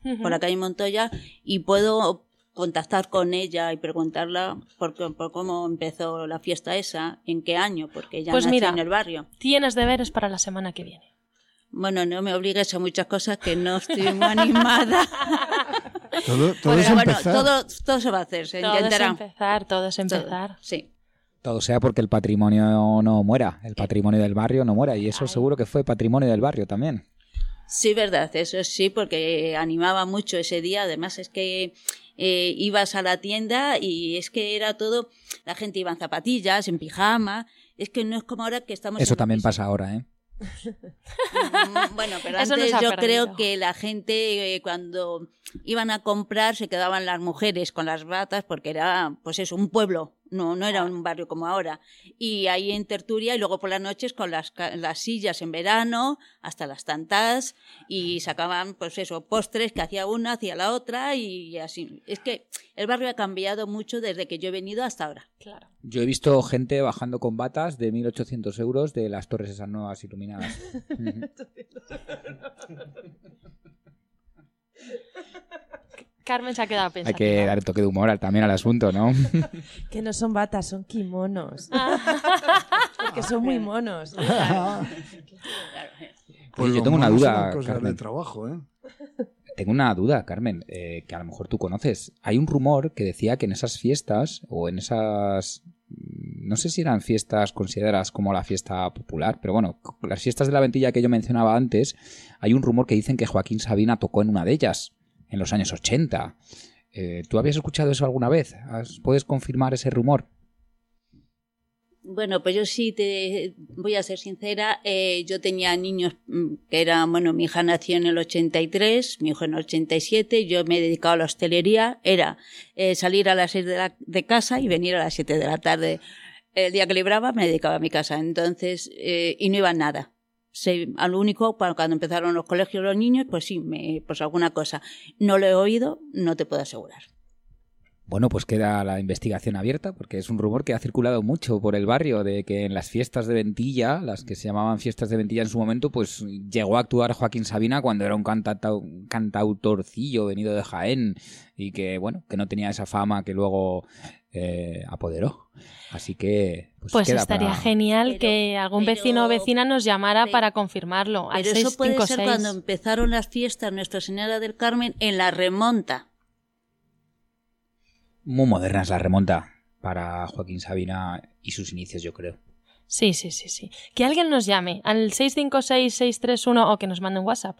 y puedo contactar con ella y preguntarla por cómo empezó la fiesta esa, en qué año, porque ella pues nació mira, en el barrio. Tienes deberes para la semana que viene. Bueno, no me obligues a muchas cosas que no estoy muy animada. Todo es empezar. Todo se va a hacer, se todo intentará. Todo es empezar. Todo, sí. Todo sea porque el patrimonio no muera, el patrimonio del barrio no muera, y eso seguro que fue patrimonio del barrio también. Sí, verdad, eso sí, porque animaba mucho ese día. Además es que ibas a la tienda y es que era todo, la gente iba en zapatillas, en pijama. Es que no es como ahora que estamos... Eso también pasa ahora, ¿eh? Bueno, pero Eso antes nos ha yo perdido. creo que la gente cuando iban a comprar se quedaban las mujeres con las batas porque era, pues eso, un pueblo, no era un barrio como ahora. Y ahí en tertulia y luego por las noches con las sillas en verano hasta las tantas y sacaban, pues eso, postres que hacía una, hacía la otra y así. Es que el barrio ha cambiado mucho desde que yo he venido hasta ahora. Claro. Yo he visto gente bajando con batas de 1.800 euros de las torres esas nuevas iluminadas. Carmen se ha quedado Hay pensando. que dar un toque de humor también al asunto, ¿no? Que no son batas, son kimonos. Porque son muy monos. Pues Oye, yo los tengo una monos duda, eran cosas Carmen. de trabajo, ¿eh? Tengo una duda, Carmen, que a lo mejor tú conoces. Hay un rumor que decía que en esas fiestas, o en esas... No sé si eran fiestas consideradas como la fiesta popular, pero bueno, las fiestas de la Ventilla que yo mencionaba antes, hay un rumor que dicen que Joaquín Sabina tocó en una de ellas, en los años 80. ¿Tú habías escuchado eso alguna vez? ¿Puedes confirmar ese rumor? Bueno, pues yo sí te voy a ser sincera. Yo tenía niños que eran, bueno, mi hija nació en el 83, mi hijo en el 87, yo me he dedicado a la hostelería. Era salir a las 6 de casa y venir a las 7 de la tarde. El día que libraba me dedicaba a mi casa. Entonces, y no iba a nada. A lo único, cuando empezaron los colegios los niños, pues sí, pues alguna cosa. No lo he oído, no te puedo asegurar. Bueno, pues queda la investigación abierta, porque es un rumor que ha circulado mucho por el barrio, de que en las fiestas de Ventilla, las que se llamaban fiestas de Ventilla en su momento, pues llegó a actuar Joaquín Sabina cuando era un cantautorcillo venido de Jaén, y que, bueno, que no tenía esa fama que luego apoderó. Así que... Pues queda estaría para... genial que algún vecino o vecina nos llamara para confirmarlo. Al Pero eso puede ser 656. cuando empezaron las fiestas Nuestra Señora del Carmen en la remonta. Muy moderna es la remonta para Joaquín Sabina y sus inicios, yo creo. Sí. Que alguien nos llame al 656-631 o que nos mande un WhatsApp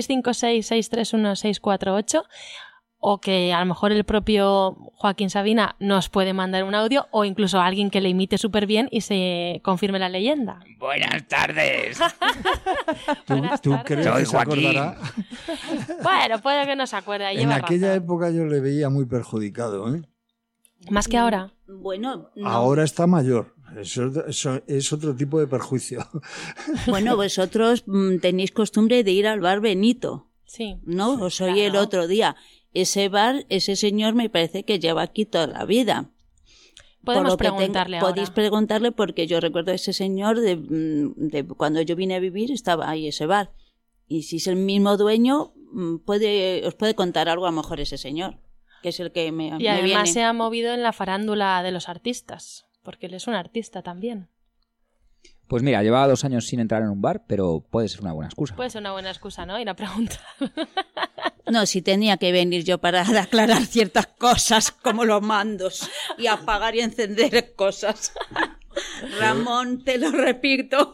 656-631-648 o que a lo mejor el propio Joaquín Sabina nos puede mandar un audio o incluso alguien que le imite súper bien y se confirme la leyenda. Buenas tardes. ¿Tú crees Soy que se Joaquín. acordará? Bueno, puede que no se acuerde. Ahí En lleva aquella razón. época yo le veía muy perjudicado, ¿eh? Más que ahora. Bueno, no. Ahora está mayor. Eso es otro tipo de perjuicio. Bueno, vosotros tenéis costumbre de ir al bar Benito. Sí. ¿No? Os oí el otro día. Ese bar, ese señor me parece que lleva aquí toda la vida. Podemos Por lo que preguntarle ahora. Podéis preguntarle porque yo recuerdo a ese señor de cuando yo vine a vivir estaba ahí ese bar. Y si es el mismo dueño, os puede contar algo a lo mejor ese señor, que es el que me Y además viene. se ha movido en la farándula de los artistas, porque él es un artista también. Pues mira, llevaba 2 años sin entrar en un bar, pero puede ser una buena excusa. Puede ser una buena excusa, ¿no? Ir a preguntar. No, si tenía que venir yo para aclarar ciertas cosas como los mandos y apagar y encender cosas. Ramón, te lo repito.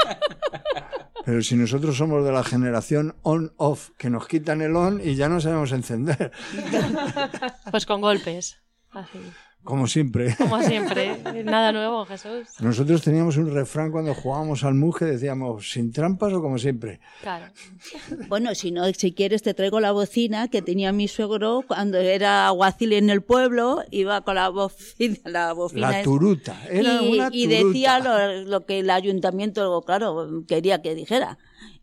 Pero si nosotros somos de la generación on-off, que nos quitan el on y ya no sabemos encender. Pues con golpes. Así. Como siempre. Como siempre. Nada nuevo, Jesús. Nosotros teníamos un refrán cuando jugábamos al muge, decíamos, ¿sin trampas o como siempre? Claro. Bueno, si no, si quieres te traigo la bocina que tenía mi suegro cuando era alguacil en el pueblo, iba con la bocina. La turuta, era una y turuta. decía lo que el ayuntamiento, claro, quería que dijera.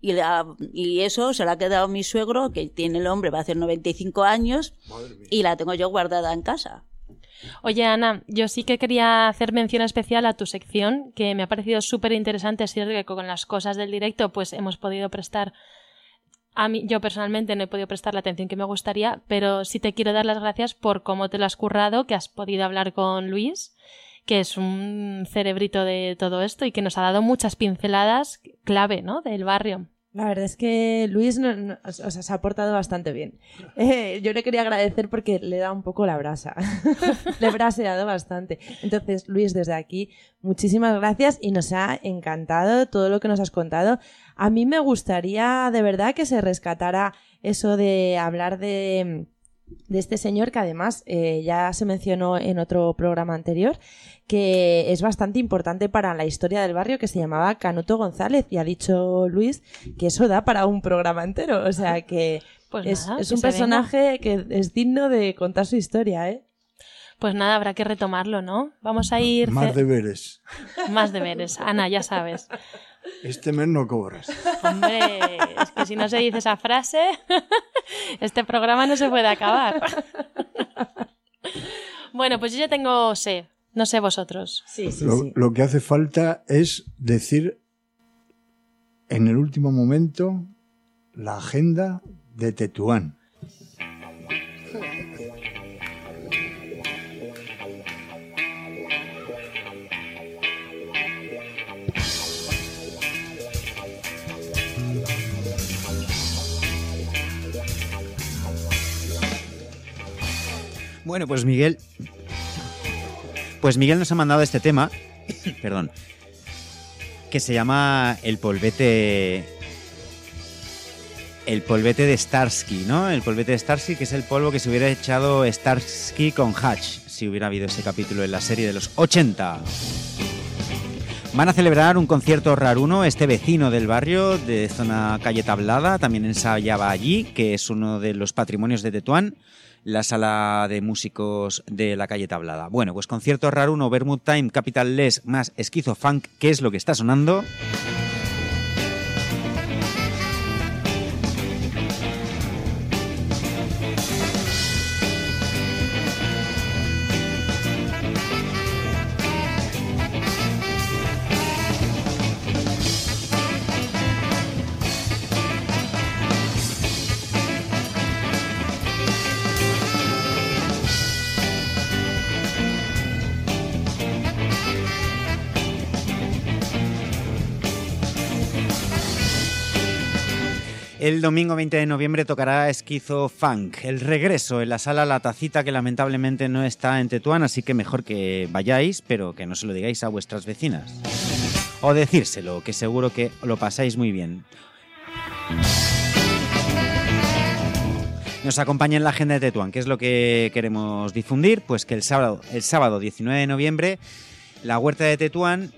Y eso se la ha quedado mi suegro, que tiene el hombre, va a hacer 95 años, y la tengo yo guardada en casa. Oye, Ana, yo sí que quería hacer mención especial a tu sección, que me ha parecido súper interesante. Es cierto que con las cosas del directo pues hemos podido prestar... yo personalmente no he podido prestar la atención que me gustaría, pero sí te quiero dar las gracias por cómo te lo has currado, que has podido hablar con Luis, que es un cerebrito de todo esto y que nos ha dado muchas pinceladas clave, ¿no?, del barrio. La verdad es que Luis se ha portado bastante bien. Yo le quería agradecer porque le da un poco la brasa. Le he braseado bastante. Entonces, Luis, desde aquí, muchísimas gracias y nos ha encantado todo lo que nos has contado. A mí me gustaría de verdad que se rescatara eso de hablar de de este señor que además ya se mencionó en otro programa anterior, que es bastante importante para la historia del barrio, que se llamaba Canuto González, y ha dicho Luis que eso da para un programa entero, o sea que Pues es nada, un que se personaje que es digno de contar su historia, ¿eh? Pues nada, habrá que retomarlo, ¿no? Vamos a ir... Más deberes. Más deberes. Ana, ya sabes. Este mes no cobras. Hombre, es que si no se dice esa frase, este programa no se puede acabar. Bueno, pues yo ya tengo sed. No sé vosotros. Sí. Lo que hace falta es decir en el último momento la agenda de Tetuán. Bueno, pues Miguel nos ha mandado este tema, perdón, que se llama el polvete de Starsky, ¿no? El polvete de Starsky, que es el polvo que se hubiera echado Starsky con Hutch si hubiera habido ese capítulo en la serie de los 80. Van a celebrar un concierto raruno, este vecino del barrio de zona calle Tablada, también ensayaba allí, que es uno de los patrimonios de Tetuán, la sala de músicos de la calle Tablada. Bueno, pues concierto raruno, Vermouth Time, Capital Les más Esquizo Funk, ¿qué es lo que está sonando? El domingo 20 de noviembre tocará Esquizo Funk, el regreso en la sala La Tacita, que lamentablemente no está en Tetuán, así que mejor que vayáis, pero que no se lo digáis a vuestras vecinas. O decírselo, que seguro que lo pasáis muy bien. Nos acompaña en la agenda de Tetuán. ¿Qué es lo que queremos difundir? Pues que el sábado 19 de noviembre, la Huerta de Tetuán...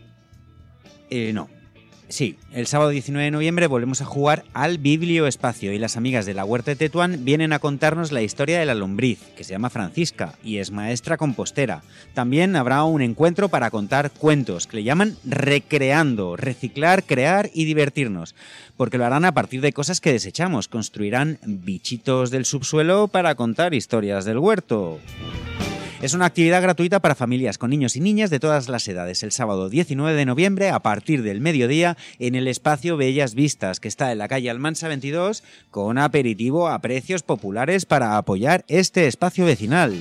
Sí, el sábado 19 de noviembre volvemos a jugar al Biblioespacio y las amigas de la Huerta de Tetuán vienen a contarnos la historia de la lombriz, que se llama Francisca y es maestra compostera. También habrá un encuentro para contar cuentos, que le llaman Recreando, reciclar, crear y divertirnos, porque lo harán a partir de cosas que desechamos, construirán bichitos del subsuelo para contar historias del huerto. Es una actividad gratuita para familias con niños y niñas de todas las edades, el sábado 19 de noviembre a partir del mediodía en el espacio Bellas Vistas, que está en la calle Almansa 22, con aperitivo a precios populares para apoyar este espacio vecinal.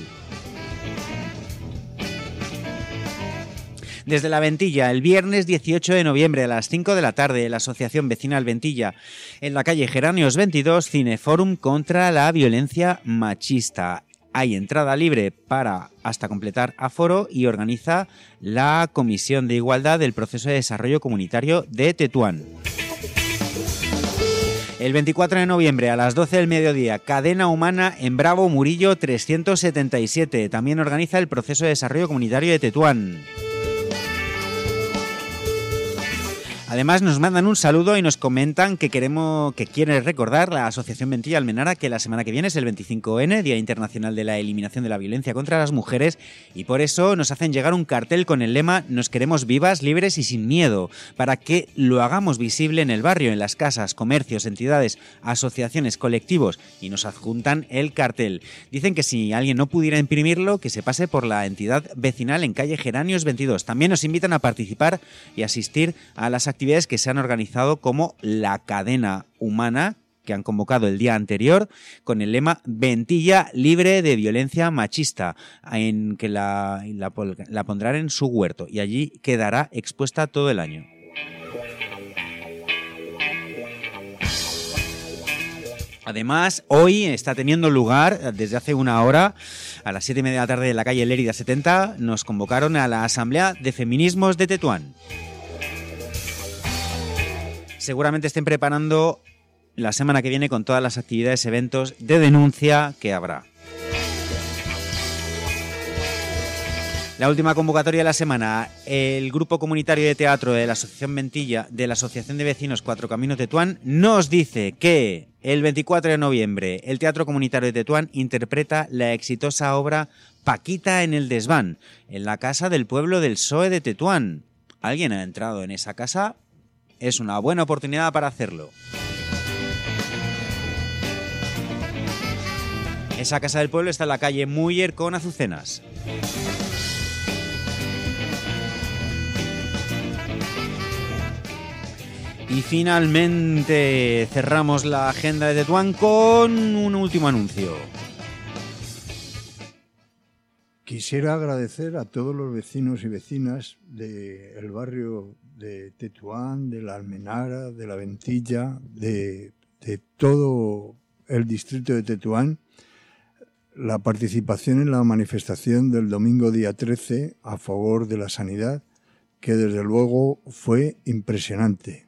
Desde la Ventilla, el viernes 18 de noviembre a las 5 de la tarde, la Asociación Vecinal Ventilla, en la calle Geranios 22, Cineforum contra la violencia machista. Hay entrada libre para hasta completar aforo y organiza la Comisión de Igualdad del Proceso de Desarrollo Comunitario de Tetuán. El 24 de noviembre a las 12 del mediodía, Cadena Humana en Bravo Murillo 377. También organiza el Proceso de Desarrollo Comunitario de Tetuán. Además nos mandan un saludo y nos comentan que quieren recordar la Asociación Ventilla Almenara que la semana que viene es el 25N, Día Internacional de la Eliminación de la Violencia contra las Mujeres, y por eso nos hacen llegar un cartel con el lema "Nos queremos vivas, libres y sin miedo", para que lo hagamos visible en el barrio, en las casas, comercios, entidades, asociaciones, colectivos, y nos adjuntan el cartel. Dicen que si alguien no pudiera imprimirlo, que se pase por la entidad vecinal en calle Geranios 22. También nos invitan a participar y asistir a las actividades que se han organizado como la Cadena Humana, que han convocado el día anterior con el lema "Ventilla libre de violencia machista", en que la pondrán en su huerto y allí quedará expuesta todo el año. Además, hoy está teniendo lugar, desde hace una hora, a las 7:30 de la tarde en la calle Lérida 70, nos convocaron a la Asamblea de Feminismos de Tetuán. Seguramente estén preparando la semana que viene con todas las actividades, eventos de denuncia que habrá. La última convocatoria de la semana, el Grupo Comunitario de Teatro de la Asociación Ventilla, de la Asociación de Vecinos Cuatro Caminos Tetuán, nos dice que el 24 de noviembre el Teatro Comunitario de Tetuán interpreta la exitosa obra Paquita en el desván, en la casa del pueblo del PSOE de Tetuán. ¿Alguien ha entrado en esa casa? Es una buena oportunidad para hacerlo. Esa casa del pueblo está en la calle Muller con Azucenas. Y finalmente cerramos la agenda de Tetuán con un último anuncio. Quisiera agradecer a todos los vecinos y vecinas del barrio de Tetuán, de la Almenara, de la Ventilla, de todo el distrito de Tetuán, la participación en la manifestación del domingo día 13 a favor de la sanidad, que desde luego fue impresionante.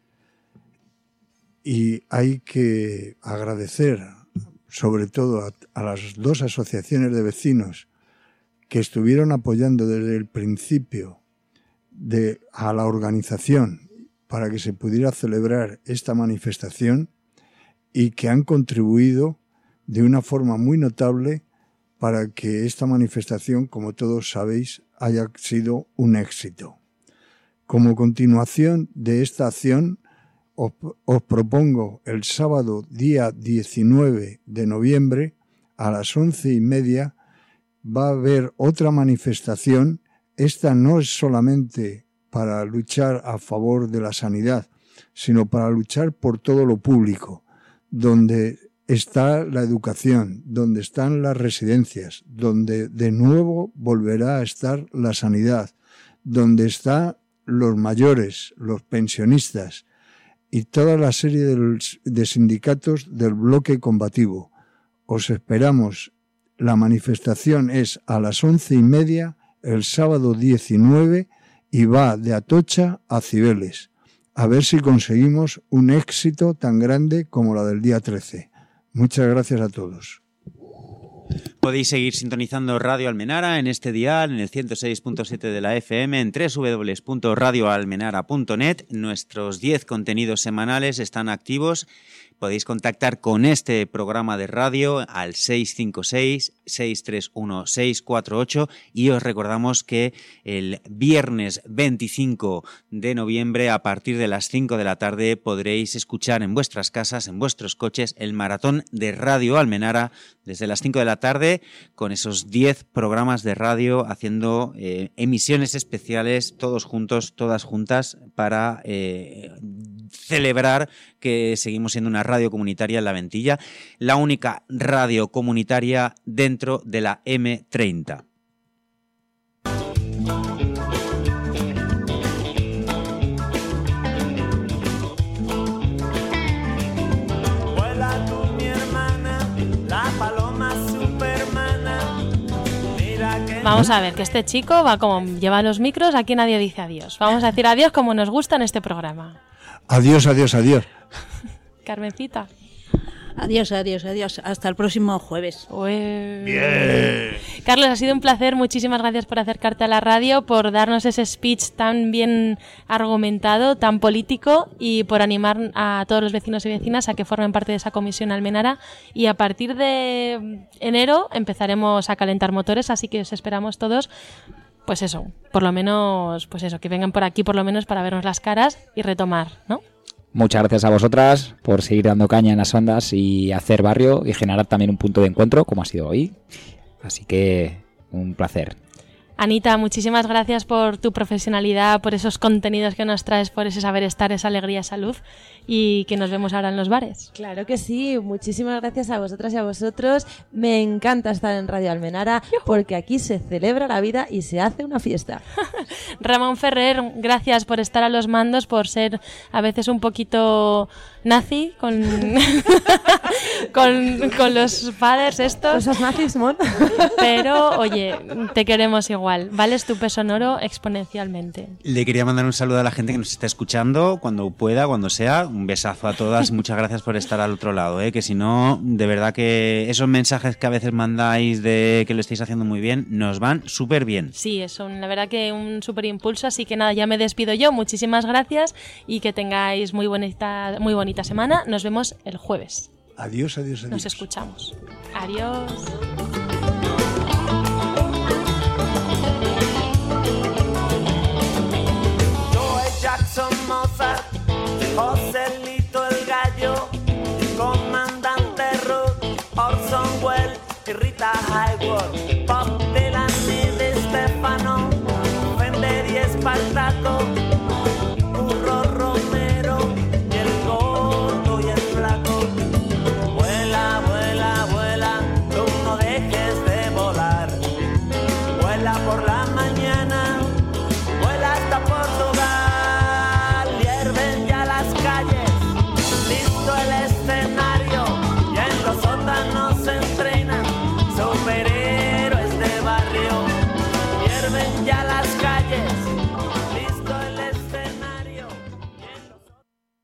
Y hay que agradecer sobre todo a las dos asociaciones de vecinos que estuvieron apoyando desde el principio a la organización para que se pudiera celebrar esta manifestación y que han contribuido de una forma muy notable para que esta manifestación, como todos sabéis, haya sido un éxito. Como continuación de esta acción, os propongo el sábado día 19 de noviembre a las 11:30 va a haber otra manifestación. Esta no es solamente para luchar a favor de la sanidad, sino para luchar por todo lo público, donde está la educación, donde están las residencias, donde de nuevo volverá a estar la sanidad, donde están los mayores, los pensionistas y toda la serie de sindicatos del bloque combativo. Os esperamos. La manifestación es a las 11:30 el sábado 19 y va de Atocha a Cibeles. A ver si conseguimos un éxito tan grande como la del día 13. Muchas gracias a todos. Podéis seguir sintonizando Radio Almenara en este dial, en el 106.7 de la FM, en www.radioalmenara.net. Nuestros 10 contenidos semanales están activos. Podéis contactar con este programa de radio al 656-631-648 y os recordamos que el viernes 25 de noviembre a partir de las 5 de la tarde podréis escuchar en vuestras casas, en vuestros coches, el maratón de Radio Almenara desde las 5 de la tarde con esos 10 programas de radio haciendo emisiones especiales todos juntos, todas juntas para celebrar que seguimos siendo una radio comunitaria en La Ventilla, la única radio comunitaria dentro de la M30. Vuela tú, mi hermana, la paloma supermana. Mira que... Vamos a ver, que este chico va como lleva los micros, aquí nadie dice adiós. Vamos a decir adiós como nos gusta en este programa. Adiós, adiós, adiós. Carmencita. Adiós, adiós, adiós. Hasta el próximo jueves. Bien. Carlos, ha sido un placer. Muchísimas gracias por acercarte a la radio, por darnos ese speech tan bien argumentado, tan político y por animar a todos los vecinos y vecinas a que formen parte de esa comisión Almenara. Y a partir de enero empezaremos a calentar motores, así que os esperamos todos. Pues eso, por lo menos, pues eso, que vengan por aquí por lo menos para vernos las caras y retomar, ¿no? Muchas gracias a vosotras por seguir dando caña en las ondas y hacer barrio y generar también un punto de encuentro como ha sido hoy. Así que un placer. Anita, muchísimas gracias por tu profesionalidad, por esos contenidos que nos traes, por ese saber estar, esa alegría, esa luz y que nos vemos ahora en los bares. Claro que sí, muchísimas gracias a vosotras y a vosotros. Me encanta estar en Radio Almenara porque aquí se celebra la vida y se hace una fiesta. Ramón Ferrer, gracias por estar a los mandos, por ser a veces un poquito nazi con con los padres estos. Esos nazis, mon. Pero, oye, te queremos igual. igual. Vales tu peso en oro exponencialmente. Le quería mandar un saludo a la gente que nos está escuchando, cuando pueda, cuando sea. Un besazo a todas. Muchas gracias por estar al otro lado, que si no, de verdad que esos mensajes que a veces mandáis de que lo estáis haciendo muy bien, nos van súper bien. Sí, es la verdad que un súper impulso, así que nada, ya me despido yo. Muchísimas gracias y que tengáis muy bonita semana. Nos vemos el jueves. Adiós, adiós, adiós. Nos escuchamos. Adiós.